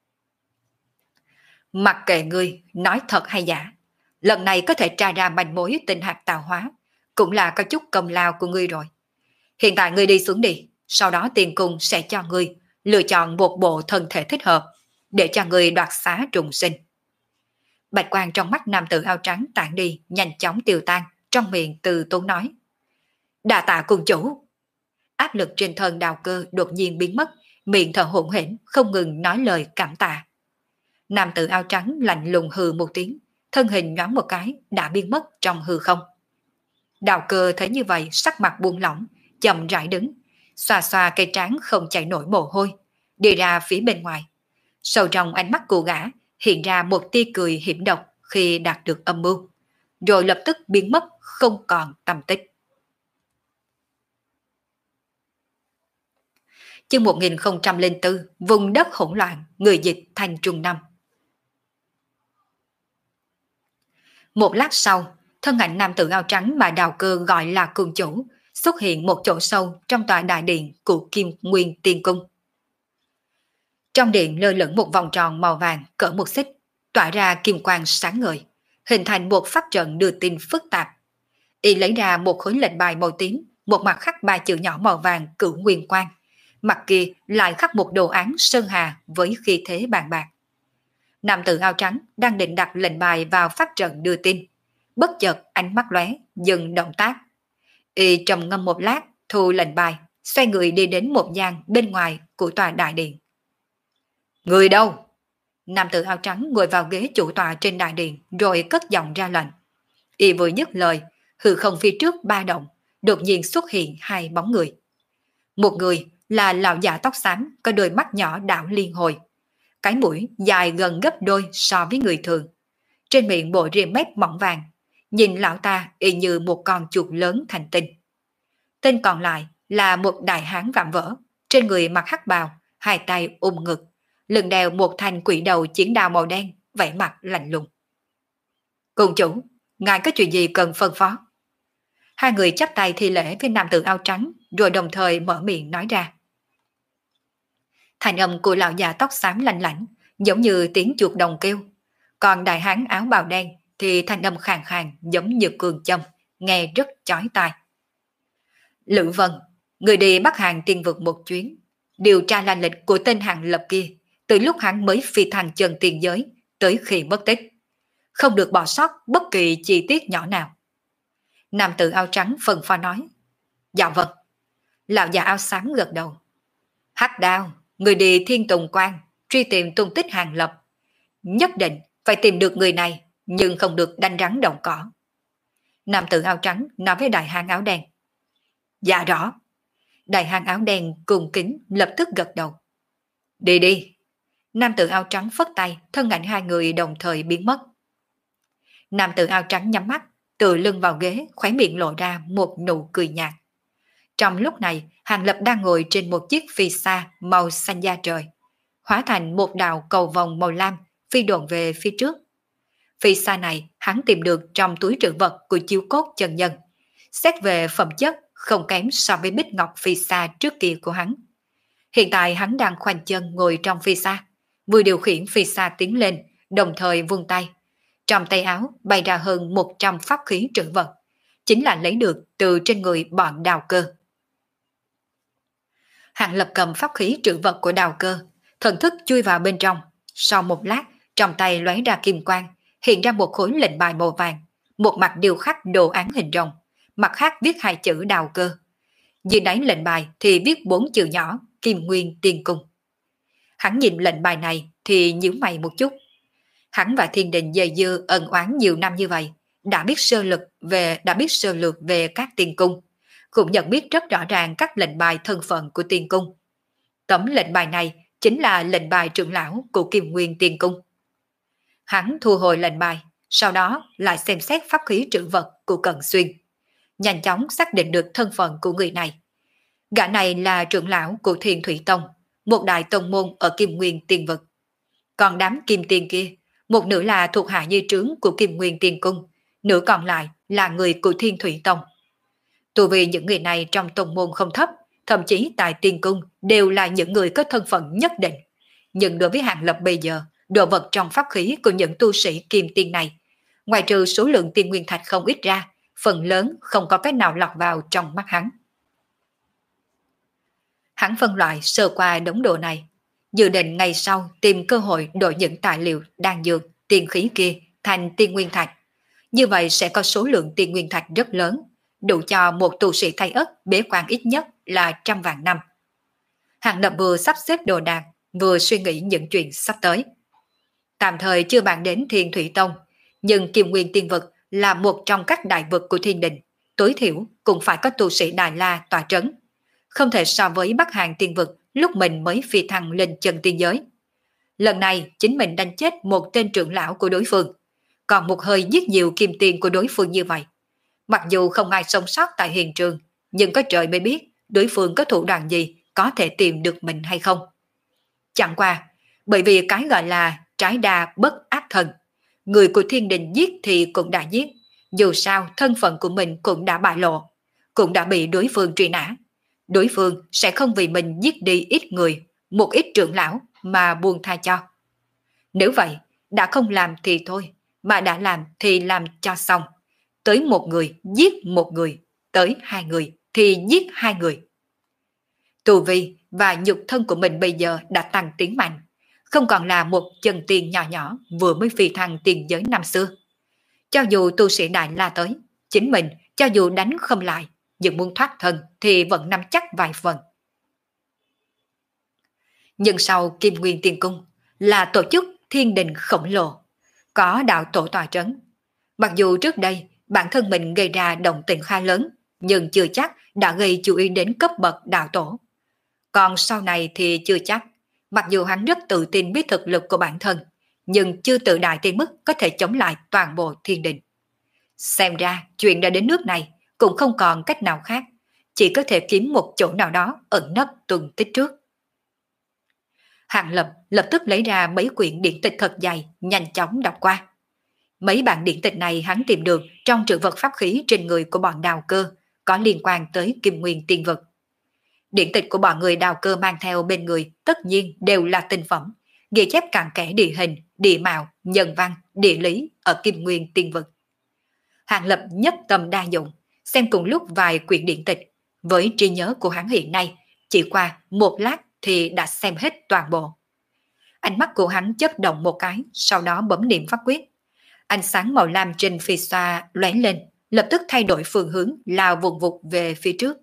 Mặc kệ ngươi nói thật hay giả, lần này có thể tra ra manh mối tinh hạt tạo hóa, cũng là có chút công lao của ngươi rồi. Hiện tại ngươi đi xuống đi, sau đó tiền cung sẽ cho ngươi lựa chọn một bộ thân thể thích hợp để cho ngươi đoạt xá trùng sinh. Bạch quang trong mắt nam tử áo trắng tản đi, nhanh chóng tiêu tan, trong miệng từ tốn nói. Đa tạ cung chủ. Áp lực trên thân Đào Cơ đột nhiên biến mất, miệng thở hổn hển, không ngừng nói lời cảm tạ. Nam tử áo trắng lạnh lùng hừ một tiếng, thân hình nhoáng một cái đã biến mất trong hư không. Đào Cơ thấy như vậy, sắc mặt buông lỏng, chậm rãi đứng, xoa xoa cây trán không chảy nổi mồ hôi, đi ra phía bên ngoài. Sâu trong ánh mắt của gã hiện ra một tia cười hiểm độc khi đạt được âm mưu, rồi lập tức biến mất không còn tăm tích. Chương một nghìn không trăm lẻ bốn, vùng đất hỗn loạn, người dịch thành trùng năm. Một lát sau, thân ảnh nam tử áo trắng mà Đào Cơ gọi là cường chủ xuất hiện một chỗ sâu trong tòa đại điện của Kim Nguyên Tiên Cung. Trong điện lơ lửng một vòng tròn màu vàng cỡ một xích, tỏa ra kim quang sáng ngời, hình thành một pháp trận đưa tin phức tạp. Y lấy ra một khối lệnh bài màu tím, một mặt khắc ba chữ nhỏ màu vàng Cửu Nguyên Quang, mặt kia lại khắc một đồ án sơn hà với khí thế bàn bạc. Nam tử áo trắng đang định đặt lệnh bài vào pháp trận đưa tin, bất chợt ánh mắt lóe, dừng động tác. Y trầm ngâm một lát, thu lệnh bài, xoay người đi đến một gian bên ngoài của tòa đại điện. Người đâu? Nam tử áo trắng ngồi vào ghế chủ tọa trên đại điện, rồi cất giọng ra lệnh. Y vừa dứt lời, hư không phía trước ba động, đột nhiên xuất hiện hai bóng người. Một người là lão già tóc xám, có đôi mắt nhỏ đảo liên hồi, cái mũi dài gần gấp đôi so với người thường, trên miệng bộ ria mép mỏng vàng, nhìn lão ta y như một con chuột lớn thành tinh. Tên còn lại là một đại hán vạm vỡ, trên người mặc hắc bào, hai tay ôm ngực, lưng đeo một thanh quỷ đầu chiến đao màu đen, vẻ mặt lạnh lùng. Cung chủ, ngài có chuyện gì cần phân phó? Hai người chắp tay thi lễ với nam tử áo trắng, rồi đồng thời mở miệng nói ra. Thành âm của lão già tóc xám lạnh lạnh, giống như tiếng chuột đồng kêu. Còn đại hán áo bào đen thì thanh âm khàn khàn giống như cường châm, nghe rất chói tai. Lữ Vân, người đi Bắc Hàn tiên vực một chuyến, điều tra la lịch của tên Hàng Lập kia, từ lúc hắn mới phi thăng chân tiền giới tới khi mất tích. Không được bỏ sót bất kỳ chi tiết nhỏ nào. Nam tử áo trắng phân pha nói. Dạ vâng. Lão già áo xám gật đầu. Hắc Đao, người đi Thiên Tùng Quan, truy tìm tung tích Hàng Lập. Nhất định phải tìm được người này, nhưng không được đánh rắn động cỏ. Nam tử áo trắng nói với đại hán áo đen. Dạ rõ. Đại hán áo đen cung kính lập tức gật đầu. Đi đi. Nam tử áo trắng phất tay, thân ảnh hai người đồng thời biến mất. Nam tử áo trắng nhắm mắt, tựa lưng vào ghế, khóe miệng lộ ra một nụ cười nhạt. Trong lúc này, Hàng Lập đang ngồi trên một chiếc phi xa màu xanh da trời, hóa thành một đạo cầu vòng màu lam phi độn về phía trước. Phi xa này hắn tìm được trong túi trữ vật của chiếu cốt chân nhân. Xét về phẩm chất không kém so với bích ngọc phi xa trước kia của hắn. Hiện tại hắn đang khoanh chân ngồi trong phi xa, vừa điều khiển phi xa tiến lên, đồng thời vung tay. Trong tay áo bay ra hơn một trăm pháp khí trữ vật, chính là lấy được từ trên người bọn Đào Cơ. Hàng Lập cầm pháp khí trữ vật của Đào Cơ, thần thức chui vào bên trong. Sau một lát, trong tay lóe ra kim quang, hiện ra một khối lệnh bài màu vàng, một mặt điêu khắc đồ án hình rồng, mặt khác viết hai chữ Đào Cơ. Dưới đáy lệnh bài thì viết bốn chữ nhỏ Kim Nguyên Tiên Cung. Hắn nhìn lệnh bài này thì nhíu mày một chút. Hắn và Thiên Đình dày dưa ân oán nhiều năm như vậy, đã biết sơ lược về đã biết sơ lược về các tiên cung, cũng nhận biết rất rõ ràng các lệnh bài thân phận của tiên cung. Tấm lệnh bài này chính là lệnh bài trưởng lão của Kim Nguyên Tiên Cung. Hắn thu hồi lệnh bài, sau đó lại xem xét pháp khí trữ vật của Cận Xuyên, nhanh chóng xác định được thân phận của người này. Gã này là trưởng lão của Thiên Thủy Tông, một đại tông môn ở Kim Nguyên Tiên Vực. Còn đám kim tiên kia, một nửa là thuộc hạ dưới trướng của Kim Nguyên Tiên Cung, nửa còn lại là người của Thiên Thủy Tông. Tu vì những người này trong tông môn không thấp, thậm chí tại tiên cung đều là những người có thân phận nhất định. Nhưng đối với Hàng Lập bây giờ, đồ vật trong pháp khí của những tu sĩ kim tiên này, ngoài trừ số lượng tiên nguyên thạch không ít ra, phần lớn không có cái nào lọt vào trong mắt hắn. Hắn phân loại sơ qua đống đồ này, dự định ngày sau tìm cơ hội đổi những tài liệu đan dược, tiên khí kia thành tiên nguyên thạch. Như vậy sẽ có số lượng tiên nguyên thạch rất lớn, đủ cho một tu sĩ thay ất bế quan ít nhất là trăm vạn năm. Hàng Lập vừa sắp xếp đồ đạc, vừa suy nghĩ những chuyện sắp tới. Tạm thời chưa bàn đến Thiên Thủy Tông, nhưng Kim Nguyên Tiên Vực là một trong các đại vực của Thiên Đình, tối thiểu cũng phải có tu sĩ Đại La tọa trấn. Không thể so với Bắc Hàn Tiên Vực lúc mình mới phi thăng lên chân tiên giới. Lần này chính mình đánh chết một tên trưởng lão của đối phương, còn một hơi giết nhiều kim tiền của đối phương như vậy. Mặc dù không ai sống sót tại hiện trường, nhưng có trời mới biết đối phương có thủ đoạn gì có thể tìm được mình hay không. Chẳng qua, bởi vì cái gọi là trái đa bất ác thần, người của Thiên Đình giết thì cũng đã giết, dù sao thân phận của mình cũng đã bại lộ, cũng đã bị đối phương truy nã. Đối phương sẽ không vì mình giết đi ít người, một ít trưởng lão mà buông tha cho. Nếu vậy, đã không làm thì thôi, mà đã làm thì làm cho xong. Tới một người giết một người, tới hai người thì giết hai người. Tu vi và nhục thân của mình bây giờ đã tăng tiến mạnh, không còn là một chân tiên nhỏ nhỏ vừa mới phi thăng tiền giới năm xưa. Cho dù tu sĩ Đại La tới, chính mình cho dù đánh không lại, nhưng muốn thoát thân thì vẫn nắm chắc vài phần. Nhưng sau Kim Nguyên Tiên Cung là tổ chức thiên đình khổng lồ, có đạo tổ tòa trấn. Mặc dù trước đây bản thân mình gây ra động tĩnh khá lớn, nhưng chưa chắc đã gây chú ý đến cấp bậc đạo tổ. Còn sau này thì chưa chắc, mặc dù hắn rất tự tin biết thực lực của bản thân, nhưng chưa tự đại tới mức có thể chống lại toàn bộ thiên đình. Xem ra chuyện đã đến nước này cũng không còn cách nào khác, chỉ có thể kiếm một chỗ nào đó ẩn nấp tuần tích trước. Hàng Lập lập tức lấy ra mấy quyển điển tịch thật dày, nhanh chóng đọc qua. Mấy bản điển tịch này hắn tìm được trong trữ vật pháp khí trên người của bọn Đào Cơ, có liên quan tới Kim Nguyên Tiên Vực. Điển tịch của bọn người Đào Cơ mang theo bên người tất nhiên đều là tinh phẩm, ghi chép cặn kẽ địa hình, địa mạo, nhân văn, địa lý ở Kim Nguyên Tiên Vực. Hàng Lập nhất tâm đa dụng, xem cùng lúc vài quyển điện tịch, với trí nhớ của hắn hiện nay, chỉ qua một lát thì đã xem hết toàn bộ. Ánh mắt của hắn chớp động một cái, sau đó bấm niệm pháp quyết. Ánh sáng màu lam trên phi xoa lóe lên, lập tức thay đổi phương hướng lao vụt vụt về phía trước.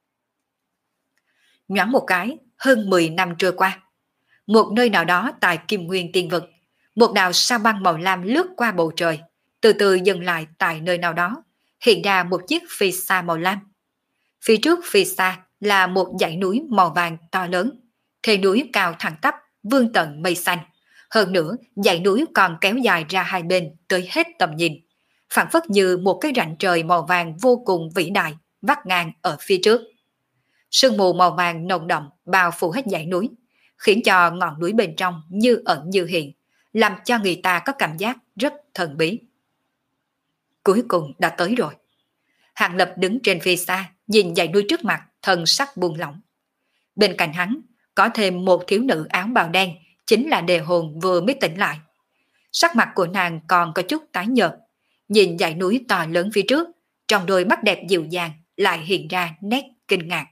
Nhoáng một cái, hơn mười năm trôi qua. Một nơi nào đó tại Kim Nguyên Tiên Vực, một đạo sao băng màu lam lướt qua bầu trời, từ từ dừng lại tại nơi nào đó, hiện ra một chiếc phi xa màu lam. Phía trước phi xa là một dãy núi màu vàng to lớn, thềm núi cao thẳng tắp, vươn tận mây xanh. Hơn nữa, dãy núi còn kéo dài ra hai bên tới hết tầm nhìn, phảng phất như một cái rãnh trời màu vàng vô cùng vĩ đại vắt ngang ở phía trước. Sương mù màu vàng nồng đậm bao phủ hết dãy núi, khiến cho ngọn núi bên trong như ẩn như hiện, làm cho người ta có cảm giác rất thần bí. Cuối cùng đã tới rồi. Hàng Lập đứng trên phía xa, nhìn dãy núi trước mặt, thần sắc buông lỏng. Bên cạnh hắn, có thêm một thiếu nữ áo bào đen, chính là Đề Hồn vừa mới tỉnh lại. Sắc mặt của nàng còn có chút tái nhợt, nhìn dãy núi to lớn phía trước, trong đôi mắt đẹp dịu dàng lại hiện ra nét kinh ngạc.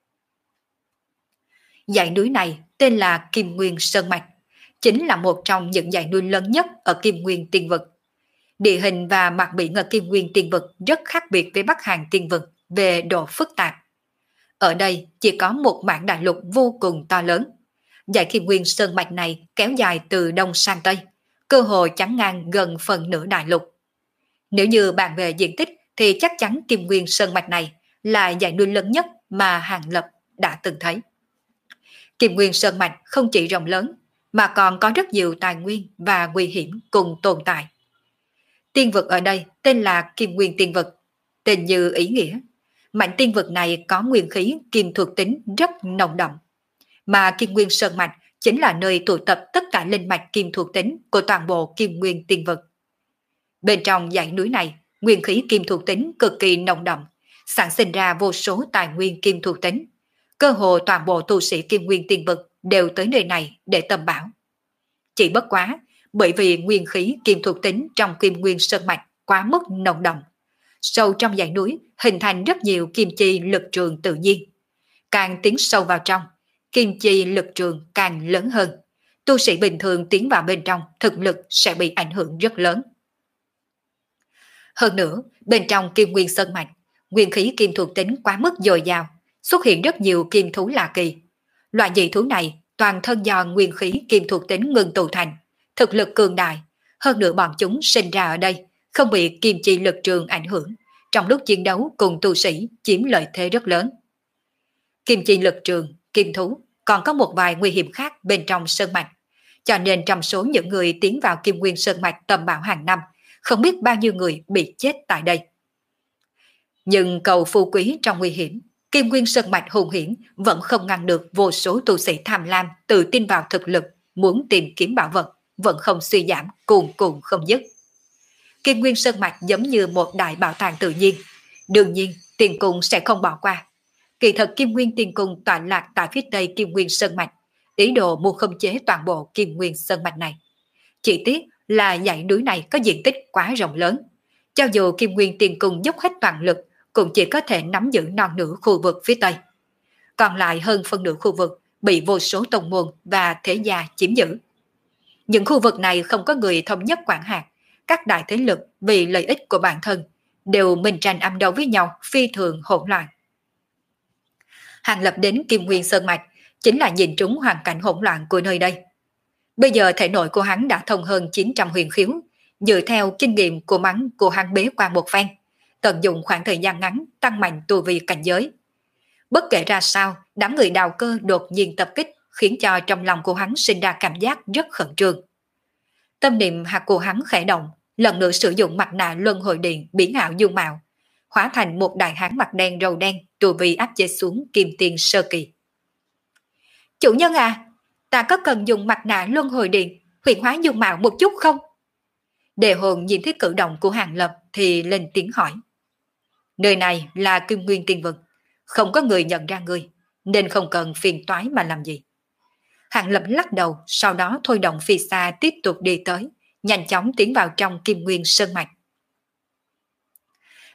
Dãy núi này tên là Kim Nguyên Sơn Mạch, chính là một trong những dãy núi lớn nhất ở Kim Nguyên Tiên Vực. Địa hình và mặt biển ở Kim Nguyên Tiên Vực rất khác biệt với Bắc Hàn Tiên Vực về độ phức tạp. Ở đây chỉ có một mảng đại lục vô cùng to lớn. Dãy Kim Nguyên Sơn Mạch này kéo dài từ đông sang tây, cơ hội chắn ngang gần phần nửa đại lục. Nếu như bàn về diện tích thì chắc chắn Kim Nguyên Sơn Mạch này là dãy núi lớn nhất mà Hàng Lập đã từng thấy. Kim Nguyên Sơn Mạch không chỉ rộng lớn, mà còn có rất nhiều tài nguyên và nguy hiểm cùng tồn tại. Tiên vực ở đây tên là Kim Nguyên Tiên Vực, tên như ý nghĩa. Mảnh tiên vực này có nguyên khí kim thuộc tính rất nồng đậm, mà Kim Nguyên Sơn Mạch chính là nơi tụ tập tất cả linh mạch kim thuộc tính của toàn bộ Kim Nguyên Tiên Vực. Bên trong dãy núi này, nguyên khí kim thuộc tính cực kỳ nồng đậm, sản sinh ra vô số tài nguyên kim thuộc tính. Cơ hồ toàn bộ tu sĩ Kim Nguyên Tiên Vực đều tới nơi này để tầm bảo. Chỉ bất quá, bởi vì nguyên khí kim thuộc tính trong Kim Nguyên Sơn Mạch quá mức nồng đậm, sâu trong dãy núi hình thành rất nhiều kim chi lực trường tự nhiên. Càng tiến sâu vào trong, kim chi lực trường càng lớn hơn. Tu sĩ bình thường tiến vào bên trong, thực lực sẽ bị ảnh hưởng rất lớn. Hơn nữa, bên trong Kim Nguyên Sơn Mạch, nguyên khí kim thuộc tính quá mức dồi dào, xuất hiện rất nhiều kim thú lạ kỳ. Loại dị thú này toàn thân do nguyên khí kim thuộc tính ngưng tụ thành, thực lực cường đại. Hơn nữa bọn chúng sinh ra ở đây, không bị kim chi lực trường ảnh hưởng, trong lúc chiến đấu cùng tu sĩ chiếm lợi thế rất lớn. Kim chi lực trường, kim thú còn có một vài nguy hiểm khác bên trong sơn mạch, cho nên trong số những người tiến vào Kim Nguyên Sơn Mạch tầm bảo hàng năm, không biết bao nhiêu người bị chết tại đây. Nhưng cầu phú quý trong nguy hiểm, Kim Nguyên Sơn Mạch hùng hiển vẫn không ngăn được vô số tu sĩ tham lam tự tin vào thực lực, muốn tìm kiếm bảo vật, vẫn không suy giảm, cuồn cuộn không dứt. Kim Nguyên Sơn Mạch giống như một đại bảo tàng tự nhiên, đương nhiên tiền cung sẽ không bỏ qua. Kỳ thật Kim Nguyên Tiên Cung tọa lạc tại phía tây Kim Nguyên Sơn Mạch, ý đồ muốn khống chế toàn bộ Kim Nguyên Sơn Mạch này. Chỉ tiếc là dãy núi này có diện tích quá rộng lớn, cho dù Kim Nguyên Tiên Cung dốc hết toàn lực cũng chỉ có thể nắm giữ non nửa khu vực phía tây. Còn lại hơn phân nửa khu vực bị vô số tông môn và thế gia chiếm giữ. Những khu vực này không có người thống nhất quản hạt, các đại thế lực vì lợi ích của bản thân đều minh tranh âm đấu với nhau, phi thường hỗn loạn. Hàng Lập đến Kim Nguyên Sơn Mạch chính là nhìn trúng hoàn cảnh hỗn loạn của nơi đây. Bây giờ thể nội của hắn đã thông hơn chín trăm huyền khiếu, dựa theo kinh nghiệm của mắng của hắn bế qua một phen, tận dụng khoảng thời gian ngắn tăng mạnh tu vi cảnh giới. Bất kể ra sao, đám người đào cơ đột nhiên tập kích khiến cho trong lòng của hắn sinh ra cảm giác rất khẩn trương. Tâm niệm hạt của hắn khẽ động, lần nữa sử dụng mặt nạ luân hồi điện biến ảo dung mạo, hóa thành một đại hán mặt đen râu đen, tu vi áp chế xuống kim tiền sơ kỳ. Chủ nhân à, ta có cần dùng mặt nạ luân hồi điện huyền hóa dung mạo một chút không? Đề Hồn nhìn thấy cử động của Hàng Lập thì lên tiếng hỏi. Nơi này là Kim Nguyên Tiên Vực, không có người nhận ra ngươi, nên không cần phiền toái mà làm gì. Hàng Lập lắc đầu, sau đó thôi động phi xa tiếp tục đi tới, nhanh chóng tiến vào trong Kim Nguyên Sơn Mạch.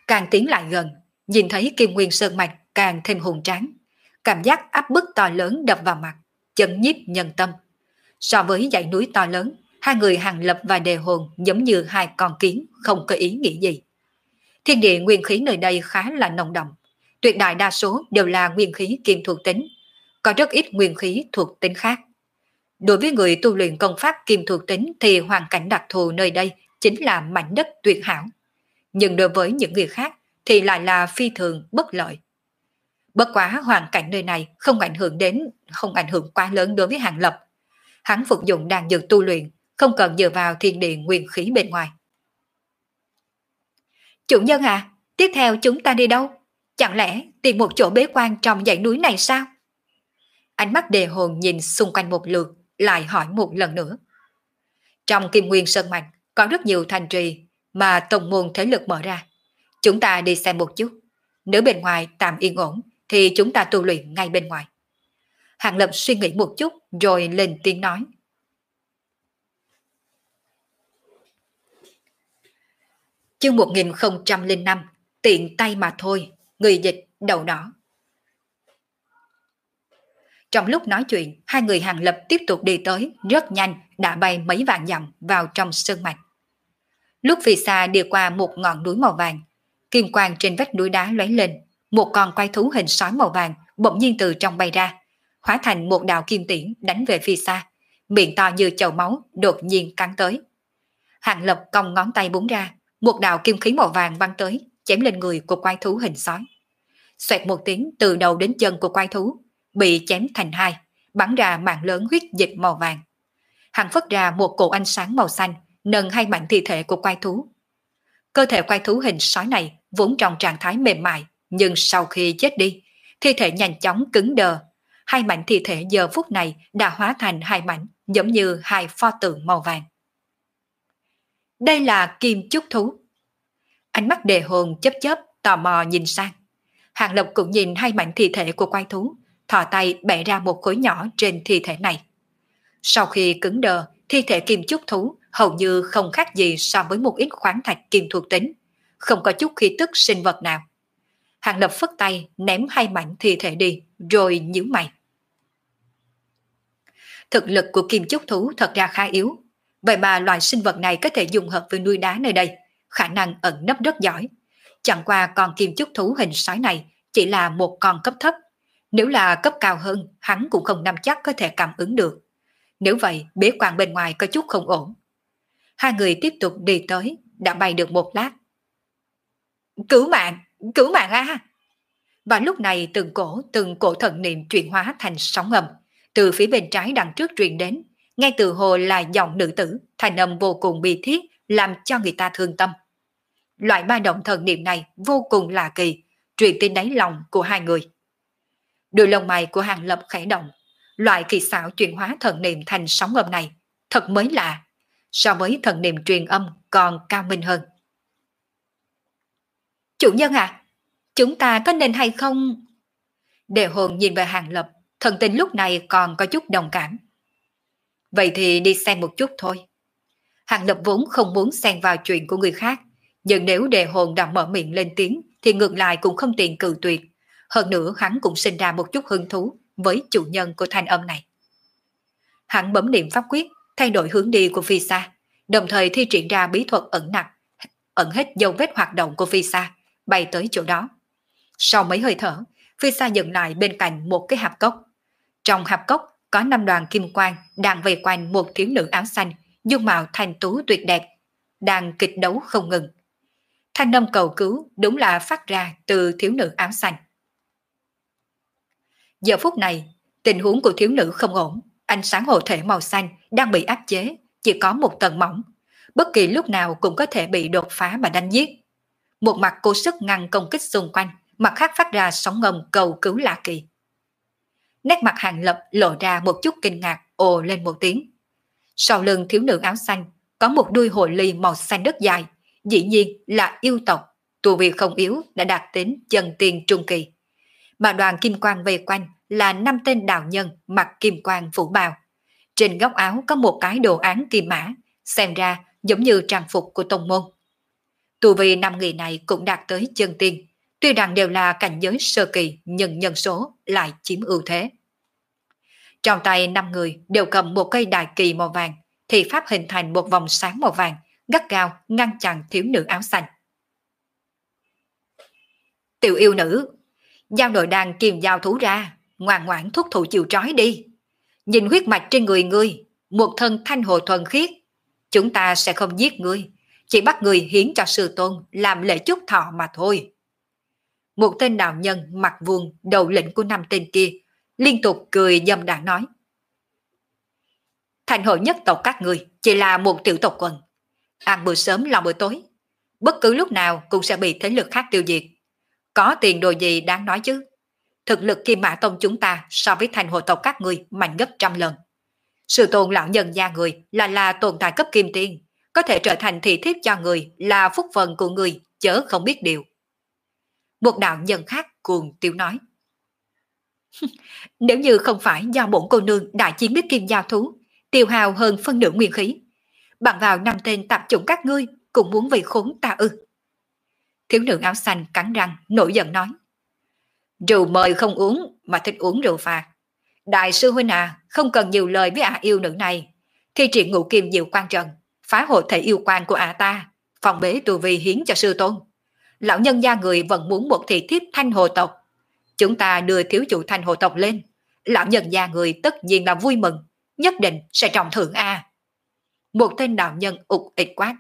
Càng tiến lại gần, nhìn thấy Kim Nguyên Sơn Mạch càng thêm hùng tráng. Cảm giác áp bức to lớn đập vào mặt, chấn nhiếp nhân tâm. So với dãy núi to lớn, hai người Hàng Lập và Đề Hồn giống như hai con kiến không có ý nghĩ gì. Thiên địa nguyên khí nơi đây khá là nồng đậm, tuyệt đại đa số đều là nguyên khí kim thuộc tính, có rất ít nguyên khí thuộc tính khác. Đối với người tu luyện công pháp kim thuộc tính thì hoàn cảnh đặc thù nơi đây chính là mảnh đất tuyệt hảo. Nhưng đối với những người khác thì lại là phi thường bất lợi. Bất quá hoàn cảnh nơi này không ảnh hưởng đến, không ảnh hưởng quá lớn đối với Hàng Lập. Hắn phục dụng đan dược tu luyện, không cần dựa vào thiên địa nguyên khí bên ngoài. Chủ nhân à, tiếp theo chúng ta đi đâu? Chẳng lẽ tìm một chỗ bế quan trong dãy núi này sao? Ánh mắt Đề Hồn nhìn xung quanh một lượt, lại hỏi một lần nữa. Trong Kim Nguyên Sơn Mạch có rất nhiều thành trì mà tông môn thế lực mở ra. Chúng ta đi xem một chút. Nếu bên ngoài tạm yên ổn thì chúng ta tu luyện ngay bên ngoài. Hàng Lập suy nghĩ một chút rồi lên tiếng nói. Chương một nghìn không trăm lẻ năm, tiện tay mà thôi, người dịch đầu đỏ. Trong lúc nói chuyện, hai người Hàng Lập tiếp tục đi tới, rất nhanh, đã bay mấy vạn dặm vào trong sơn mạch. Lúc phía xa đi qua một ngọn núi màu vàng, kim quang trên vách núi đá lóe lên, một con quái thú hình sói màu vàng bỗng nhiên từ trong bay ra, hóa thành một đạo kim tiễn đánh về phía xa, miệng to như chậu máu đột nhiên cắn tới. Hàng Lập cong ngón tay búng ra, một đạo kim khí màu vàng bắn tới, chém lên người của quái thú hình sói. Xoẹt một tiếng từ đầu đến chân của quái thú, bị chém thành hai, bắn ra mảng lớn huyết dịch màu vàng. Hắn phất ra một cổ ánh sáng màu xanh, nâng hai mảnh thi thể của quái thú. Cơ thể quái thú hình sói này vốn trong trạng thái mềm mại, nhưng sau khi chết đi, thi thể nhanh chóng cứng đờ. Hai mảnh thi thể giờ phút này đã hóa thành hai mảnh, giống như hai pho tượng màu vàng. Đây là kim chúc thú. Ánh mắt Đề Hồn chớp chớp, tò mò nhìn sang. Hàng Lập cũng nhìn hai mảnh thi thể của quái thú, thò tay bẻ ra một khối nhỏ trên thi thể này. Sau khi cứng đờ, thi thể kim chúc thú hầu như không khác gì so với một ít khoáng thạch kim thuộc tính, không có chút khí tức sinh vật nào. Hàng Lập phất tay ném hai mảnh thi thể đi, rồi nhíu mày. Thực lực của kim chúc thú thật ra khá yếu, vậy mà loài sinh vật này có thể dùng hợp với núi đá nơi đây, khả năng ẩn nấp rất giỏi. Chẳng qua con kim chúc thú hình sói này chỉ là một con cấp thấp, nếu là cấp cao hơn hắn cũng không nắm chắc có thể cảm ứng được. Nếu vậy bế quan bên ngoài có chút không ổn. Hai người tiếp tục đi tới, đã bay được một lát. Cứu mạng, cứu mạng a! Và lúc này từng cổ từng cổ thần niệm chuyển hóa thành sóng ngầm, từ phía bên trái đằng trước truyền đến, ngay từ hồ là giọng nữ tử, thành âm vô cùng bi thiết, làm cho người ta thương tâm. Loại ba động thần niệm này vô cùng lạ kỳ, truyền đến đáy lòng của hai người. Đôi lông mày của Hàng Lập khẽ động, loại kỳ xảo chuyển hóa thần niệm thành sóng ngầm này thật mới lạ, so với thần niệm truyền âm còn cao minh hơn. Chủ nhân à, chúng ta có nên hay không? Đề Hồn nhìn về Hàng Lập, thần tình lúc này còn có chút đồng cảm. Vậy thì đi xem một chút thôi. Hàng Lập vốn không muốn xen vào chuyện của người khác, nhưng nếu Đề Hồn đã mở miệng lên tiếng thì ngược lại cũng không tiện cự tuyệt. Hơn nữa hắn cũng sinh ra một chút hứng thú với chủ nhân của thanh âm này. Hắn bấm niệm pháp quyết, thay đổi hướng đi của phi xa, đồng thời thi triển ra bí thuật ẩn nặc, ẩn hết dấu vết hoạt động của phi xa, bay tới chỗ đó. Sau mấy hơi thở, phi xa dừng lại bên cạnh một cái hạp cốc. Trong hạp cốc có năm đoàn kim quang đang vây quanh một thiếu nữ áo xanh, dung mạo thanh tú tuyệt đẹp, đang kịch đấu không ngừng. Thanh âm cầu cứu đúng là phát ra từ thiếu nữ áo xanh. Giờ phút này, tình huống của thiếu nữ không ổn, ánh sáng hộ thể màu xanh đang bị áp chế, chỉ có một tầng mỏng, bất kỳ lúc nào cũng có thể bị đột phá và đánh giết. Một mặt cố sức ngăn công kích xung quanh, mặt khác phát ra sóng ngầm cầu cứu lạ kỳ. Nét mặt Hàng Lập lộ ra một chút kinh ngạc, ồ lên một tiếng. Sau lưng thiếu nữ áo xanh có một đuôi hồ ly màu xanh rất dài, dĩ nhiên là yêu tộc, tu vi không yếu đã đạt đến chân tiên trung kỳ. Mà đoàn kim quang vây quanh là năm tên đạo nhân mặc kim quang phủ bào. Trên góc áo có một cái đồ án kim mã, xem ra giống như trang phục của tông môn. Tu vi năm người này cũng đạt tới chân tiên, tuy rằng đều là cảnh giới sơ kỳ nhưng nhân số lại chiếm ưu thế. Trong tay năm người đều cầm một cây đại kỳ màu vàng, thì pháp hình thành một vòng sáng màu vàng, gắt gao ngăn chặn thiếu nữ áo xanh. Tiểu yêu nữ, giao nội đàn kiềm giao thú ra, ngoan ngoãn thúc thủ chịu trói đi. Nhìn huyết mạch trên người ngươi, một thân thanh hồ thuần khiết, chúng ta sẽ không giết ngươi, chỉ bắt người hiến cho sư tôn làm lễ chúc thọ mà thôi. Một tên đạo nhân mặt vuông đầu lĩnh của năm tên kia liên tục cười dâm đảng nói: Thành hội nhất tộc các người chỉ là một tiểu tộc quần, ăn bữa sớm lo bữa tối, bất cứ lúc nào cũng sẽ bị thế lực khác tiêu diệt. Có tiền đồ gì đáng nói chứ? Thực lực Kim Mã Tông chúng ta so với thành hội tộc các người mạnh gấp trăm lần. Sư tôn lão nhân gia người là là tồn tại cấp kim tiên, có thể trở thành thị thiếp cho người là phúc phần của người, chớ không biết điều. Một đạo nhân khác cuồng tiêu nói: Nếu như không phải do bổn cô nương đại chiến biết kim giao thú, tiêu hào hơn phân nửa nguyên khí, bằng vào năm tên tạp chủng các ngươi cũng muốn vì khốn ta ư? Thiếu nữ áo xanh cắn răng nổi giận nói: Rượu mời không uống mà thích uống rượu phạt. Đại sư huynh à, không cần nhiều lời với ả yêu nữ này. Thi triển ngũ kim diệu quan trận, phá hộ thể yêu quan của ả ta, phòng bế tu vi hiến cho sư tôn. Lão nhân gia người vẫn muốn một thị thiếp thanh hồ tộc. Chúng ta đưa thiếu chủ thanh hồ tộc lên, lão nhân gia người tất nhiên là vui mừng, nhất định sẽ trọng thưởng a. Một tên đạo nhân ục ịch quát: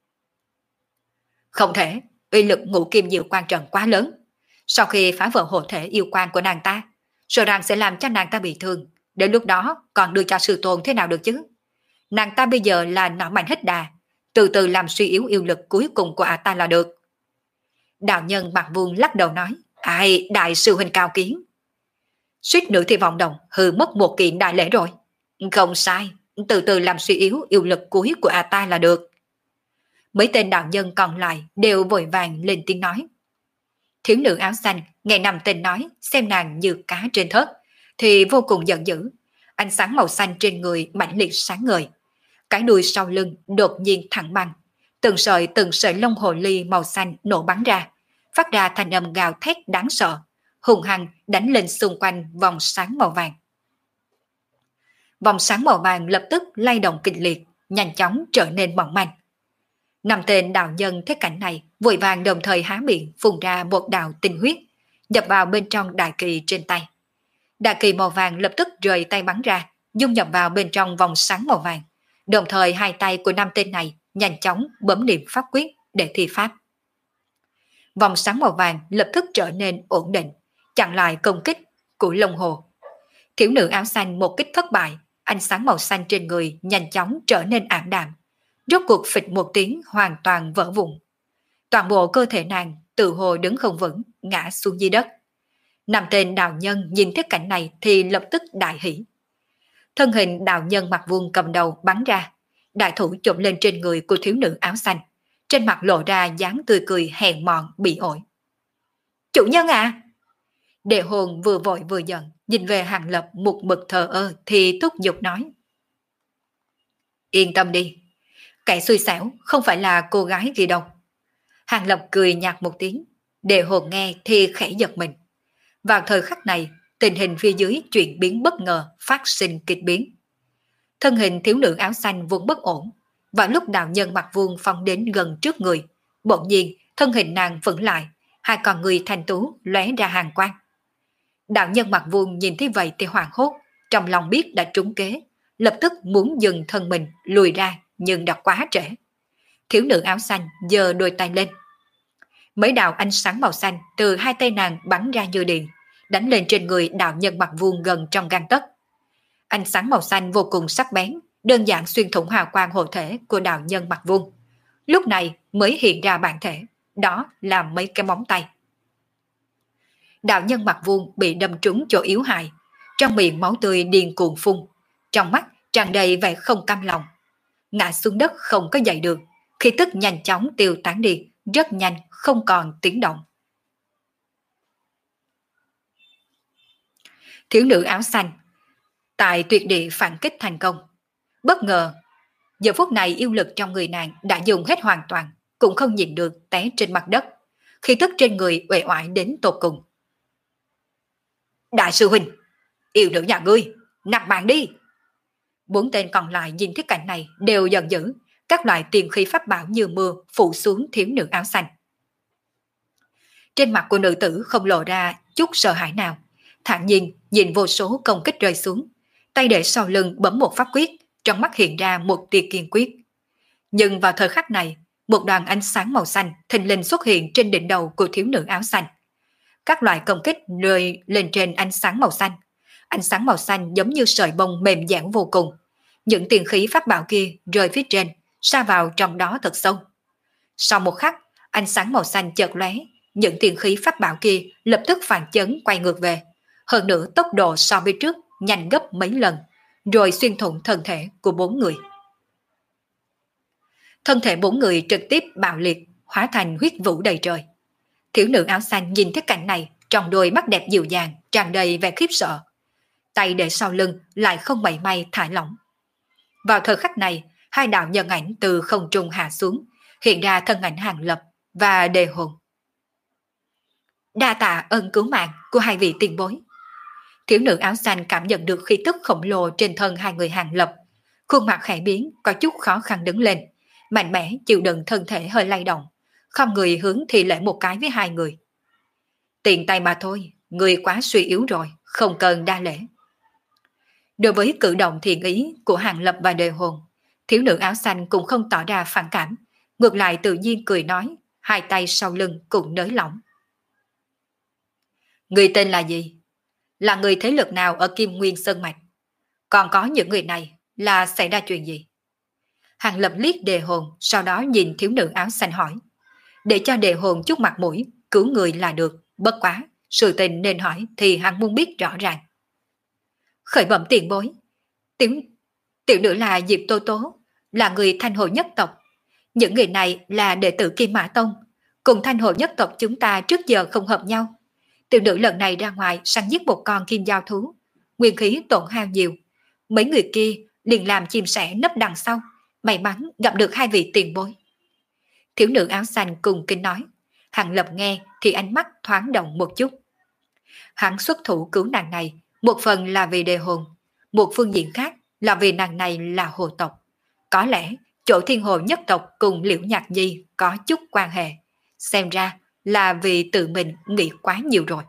Không thể, uy lực ngũ kim diệu quan trận quá lớn. Sau khi phá vỡ hộ thể yêu quan của nàng ta, sợ rằng sẽ làm cho nàng ta bị thương. Đến lúc đó còn đưa cho sư tôn thế nào được chứ? Nàng ta bây giờ là nọ mạnh hết đà, từ từ làm suy yếu yêu lực cuối cùng của ả ta là được. Đạo nhân mặt vuông lắc đầu nói: Ai, đại sư huynh cao kiến. Suýt nữa thì vọng động hư mất một kiện đại lễ rồi. Không sai, từ từ làm suy yếu yêu lực cuối của ả ta là được. Mấy tên đạo nhân còn lại đều vội vàng lên tiếng nói. Thiếu nữ áo xanh nghe năm tên nói xem nàng như cá trên thớt thì vô cùng giận dữ. Ánh sáng màu xanh trên người mãnh liệt sáng ngời, cái đuôi sau lưng đột nhiên thẳng băng, từng sợi từng sợi lông hồ ly màu xanh nổ bắn ra, phát ra thanh âm gào thét đáng sợ, hùng hăng đánh lên xung quanh vòng sáng màu vàng. Vòng sáng màu vàng lập tức lay động kịch liệt, nhanh chóng trở nên mỏng manh. Năm tên đạo nhân thấy cảnh này vội vàng đồng thời há miệng phun ra một đạo tinh huyết, nhập vào bên trong đại kỳ trên tay. Đại kỳ màu vàng lập tức rời tay bắn ra, dung nhập vào bên trong vòng sáng màu vàng. Đồng thời hai tay của năm tên này nhanh chóng bấm niệm pháp quyết để thi pháp. Vòng sáng màu vàng lập tức trở nên ổn định, chặn lại công kích của Long Hồ. Thiếu nữ áo xanh một kích thất bại, ánh sáng màu xanh trên người nhanh chóng trở nên ảm đạm, rốt cuộc phịch một tiếng hoàn toàn vỡ vụn. Toàn bộ cơ thể nàng tự hồ đứng không vững, ngã xuống dưới đất. Năm tên đạo nhân nhìn thấy cảnh này thì lập tức đại hỉ. Thân hình đạo nhân mặt vuông cầm đầu bắn ra, đại thủ chụp lên trên người của thiếu nữ áo xanh, trên mặt lộ ra dáng tươi cười hèn mọn bị ổi. Chủ nhân à! Đệ hồn vừa vội vừa giận, nhìn về Hàng Lập một mực thờ ơ thì thúc giục nói. Yên tâm đi, kẻ xui xẻo không phải là cô gái gì đâu. Hàng Lập cười nhạt một tiếng, đệ hồn nghe thì khẽ giật mình. Vào thời khắc này, tình hình phía dưới chuyển biến bất ngờ, phát sinh kịch biến. Thân hình thiếu nữ áo xanh vốn bất ổn, và lúc đạo nhân mặt vuông phong đến gần trước người, bỗng nhiên thân hình nàng vững lại, hai con người thanh tú lóe ra hàng quang. Đạo nhân mặt vuông nhìn thấy vậy thì hoảng hốt, trong lòng biết đã trúng kế, lập tức muốn dừng thân mình lùi ra nhưng đã quá trễ. Thiếu nữ áo xanh giơ đôi tay lên. Mấy đạo ánh sáng màu xanh từ hai tay nàng bắn ra như điện, đánh lên trên người đạo nhân mặt vuông gần trong gang tấc. Ánh sáng màu xanh vô cùng sắc bén, đơn giản xuyên thủng hào quang hộ thể của đạo nhân mặt vuông. Lúc này mới hiện ra bản thể, đó là mấy cái móng tay. Đạo nhân mặt vuông bị đâm trúng chỗ yếu hại, trong miệng máu tươi điên cuồng phun, trong mắt tràn đầy vẻ không cam lòng. Ngã xuống đất không có dậy được, khí tức nhanh chóng tiêu tán đi, rất nhanh không còn tiếng động. Thiếu nữ áo xanh tại tuyệt địa phản kích thành công. Bất ngờ, giờ phút này yêu lực trong người nàng đã dùng hết hoàn toàn, cũng không nhìn được té trên mặt đất, khí tức trên người uể oải đến tột cùng. Đại sư huynh, yêu nữ nhà ngươi, nạp mạng đi! Bốn tên còn lại nhìn thấy cảnh này đều giận dữ, các loại tiền khí pháp bảo như mưa phủ xuống thiếu nữ áo xanh. Trên mặt của nữ tử không lộ ra chút sợ hãi nào, thản nhiên nhìn vô số công kích rơi xuống, tay để sau lưng bấm một pháp quyết, trong mắt hiện ra một tia kiên quyết. Nhưng vào thời khắc này, một đoàn ánh sáng màu xanh thình lình xuất hiện trên đỉnh đầu của thiếu nữ áo xanh. Các loại công kích rơi lên trên ánh sáng màu xanh. Ánh sáng màu xanh giống như sợi bông mềm dẻo vô cùng. Những tiền khí pháp bảo kia rơi phía trên, sa vào trong đó thật sâu. Sau một khắc, ánh sáng màu xanh chợt lóe, những tiền khí pháp bảo kia lập tức phản chấn quay ngược về. Hơn nữa tốc độ so với trước nhanh gấp mấy lần, rồi xuyên thủng thân thể của bốn người. Thân thể bốn người trực tiếp bạo liệt, hóa thành huyết vũ đầy trời. Thiếu nữ áo xanh nhìn thấy cảnh này, trong đôi mắt đẹp dịu dàng, tràn đầy vẻ khiếp sợ. Tay để sau lưng lại không mảy may thả lỏng. Vào thời khắc này, hai đạo nhân ảnh từ không trung hạ xuống, hiện ra thân ảnh Hàng Lập và Đề Hồn. Đa tạ ơn cứu mạng của hai vị tiền bối. Thiếu nữ áo xanh cảm nhận được khí tức khổng lồ trên thân hai người Hàng Lập, khuôn mặt khẽ biến, có chút khó khăn đứng lên, mạnh mẽ chịu đựng thân thể hơi lay động, không người hướng thì lễ một cái với hai người. Tiện tay mà thôi, người quá suy yếu rồi, không cần đa lễ. Đối với cử động thiện ý của Hàng Lập và Đề Hồn, thiếu nữ áo xanh cũng không tỏ ra phản cảm, ngược lại tự nhiên cười nói, hai tay sau lưng cũng nới lỏng. Người tên là gì? Là người thế lực nào ở Kim Nguyên Sơn Mạch? Còn có những người này là xảy ra chuyện gì? Hàng Lập liếc Đề Hồn, sau đó nhìn thiếu nữ áo xanh hỏi. Để cho Đề Hồn chút mặt mũi, cứu người là được, bất quá, sự tình nên hỏi thì hắn muốn biết rõ ràng. Khởi bẩm tiền bối. Tiểu, tiểu nữ là Diệp Tô Tố, là người Thanh Hồ nhất tộc. Những người này là đệ tử Kim Mã Tông, cùng Thanh Hồ nhất tộc chúng ta trước giờ không hợp nhau. Tiểu nữ lần này ra ngoài săn giết một con kim giao thú, nguyên khí tổn hao nhiều. Mấy người kia liền làm chim sẻ nấp đằng sau, may mắn gặp được hai vị tiền bối. Thiếu nữ áo xanh cùng kinh nói. Hàng Lập nghe thì ánh mắt thoáng động một chút. Hắn xuất thủ cứu nàng này, một phần là vì Đề Hồn, một phương diện khác là vì nàng này là hồ tộc. Có lẽ chỗ Thiên Hồ nhất tộc cùng Liễu Nhạc Nhi có chút quan hệ. Xem ra là vì tự mình nghĩ quá nhiều rồi.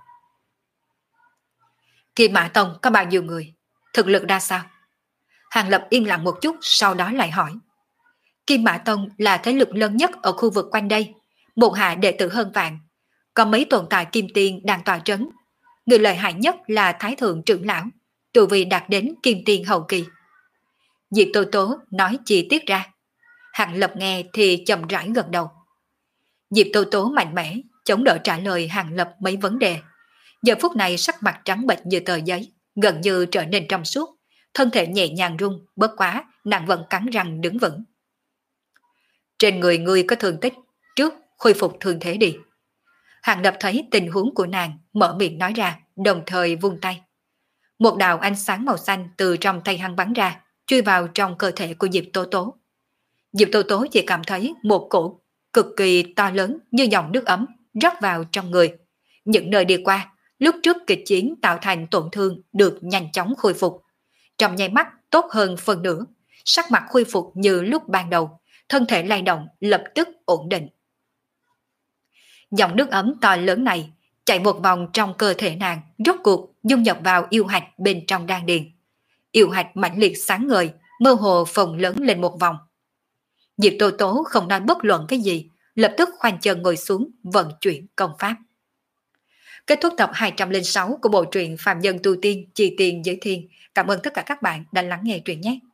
Kim Mã Tông có bao nhiêu người? Thực lực ra sao? Hàng Lập yên lặng một chút, sau đó lại hỏi. Kim Mã Tông là thế lực lớn nhất ở khu vực quanh đây, một hạ đệ tử hơn vạn. Có mấy tồn tại kim tiên đang tọa trấn. Người lợi hại nhất là Thái Thượng trưởng lão, tu vi đạt đến kim tiên hậu kỳ. Diệp Tô Tố nói chi tiết ra. Hàng Lập nghe thì chậm rãi gật đầu. Diệp Tô Tố mạnh mẽ, chống đỡ trả lời Hàng Lập mấy vấn đề. Giờ phút này sắc mặt trắng bệch như tờ giấy, gần như trở nên trong suốt, thân thể nhẹ nhàng rung, bất quá, nàng vẫn cắn răng đứng vững. Trên người ngươi có thương tích, trước khôi phục thương thế đi. Hàng Lập thấy tình huống của nàng, mở miệng nói ra, đồng thời vung tay. Một đạo ánh sáng màu xanh từ trong tay hắn bắn ra, chui vào trong cơ thể của Diệp Tố Tố. Diệp Tố Tố chỉ cảm thấy một cổ cực kỳ to lớn như dòng nước ấm rót vào trong người. Những nơi đi qua, lúc trước kịch chiến tạo thành tổn thương được nhanh chóng khôi phục. Trong nháy mắt tốt hơn phần nửa, sắc mặt khôi phục như lúc ban đầu, thân thể lay động lập tức ổn định. Dòng nước ấm to lớn này chạy một vòng trong cơ thể nàng, rốt cuộc dung nhập vào yêu hạch bên trong đan điền. Yêu hạch mãnh liệt sáng ngời, mơ hồ phồng lớn lên một vòng. Diệp Tô Tố không nói bất luận cái gì, lập tức khoanh chân ngồi xuống vận chuyển công pháp. Kết thúc tập hai trăm lẻ sáu của bộ truyện Phàm Nhân Tu Tiên Chi Tiền Giới Thiên. Cảm ơn tất cả các bạn đã lắng nghe truyện nhé.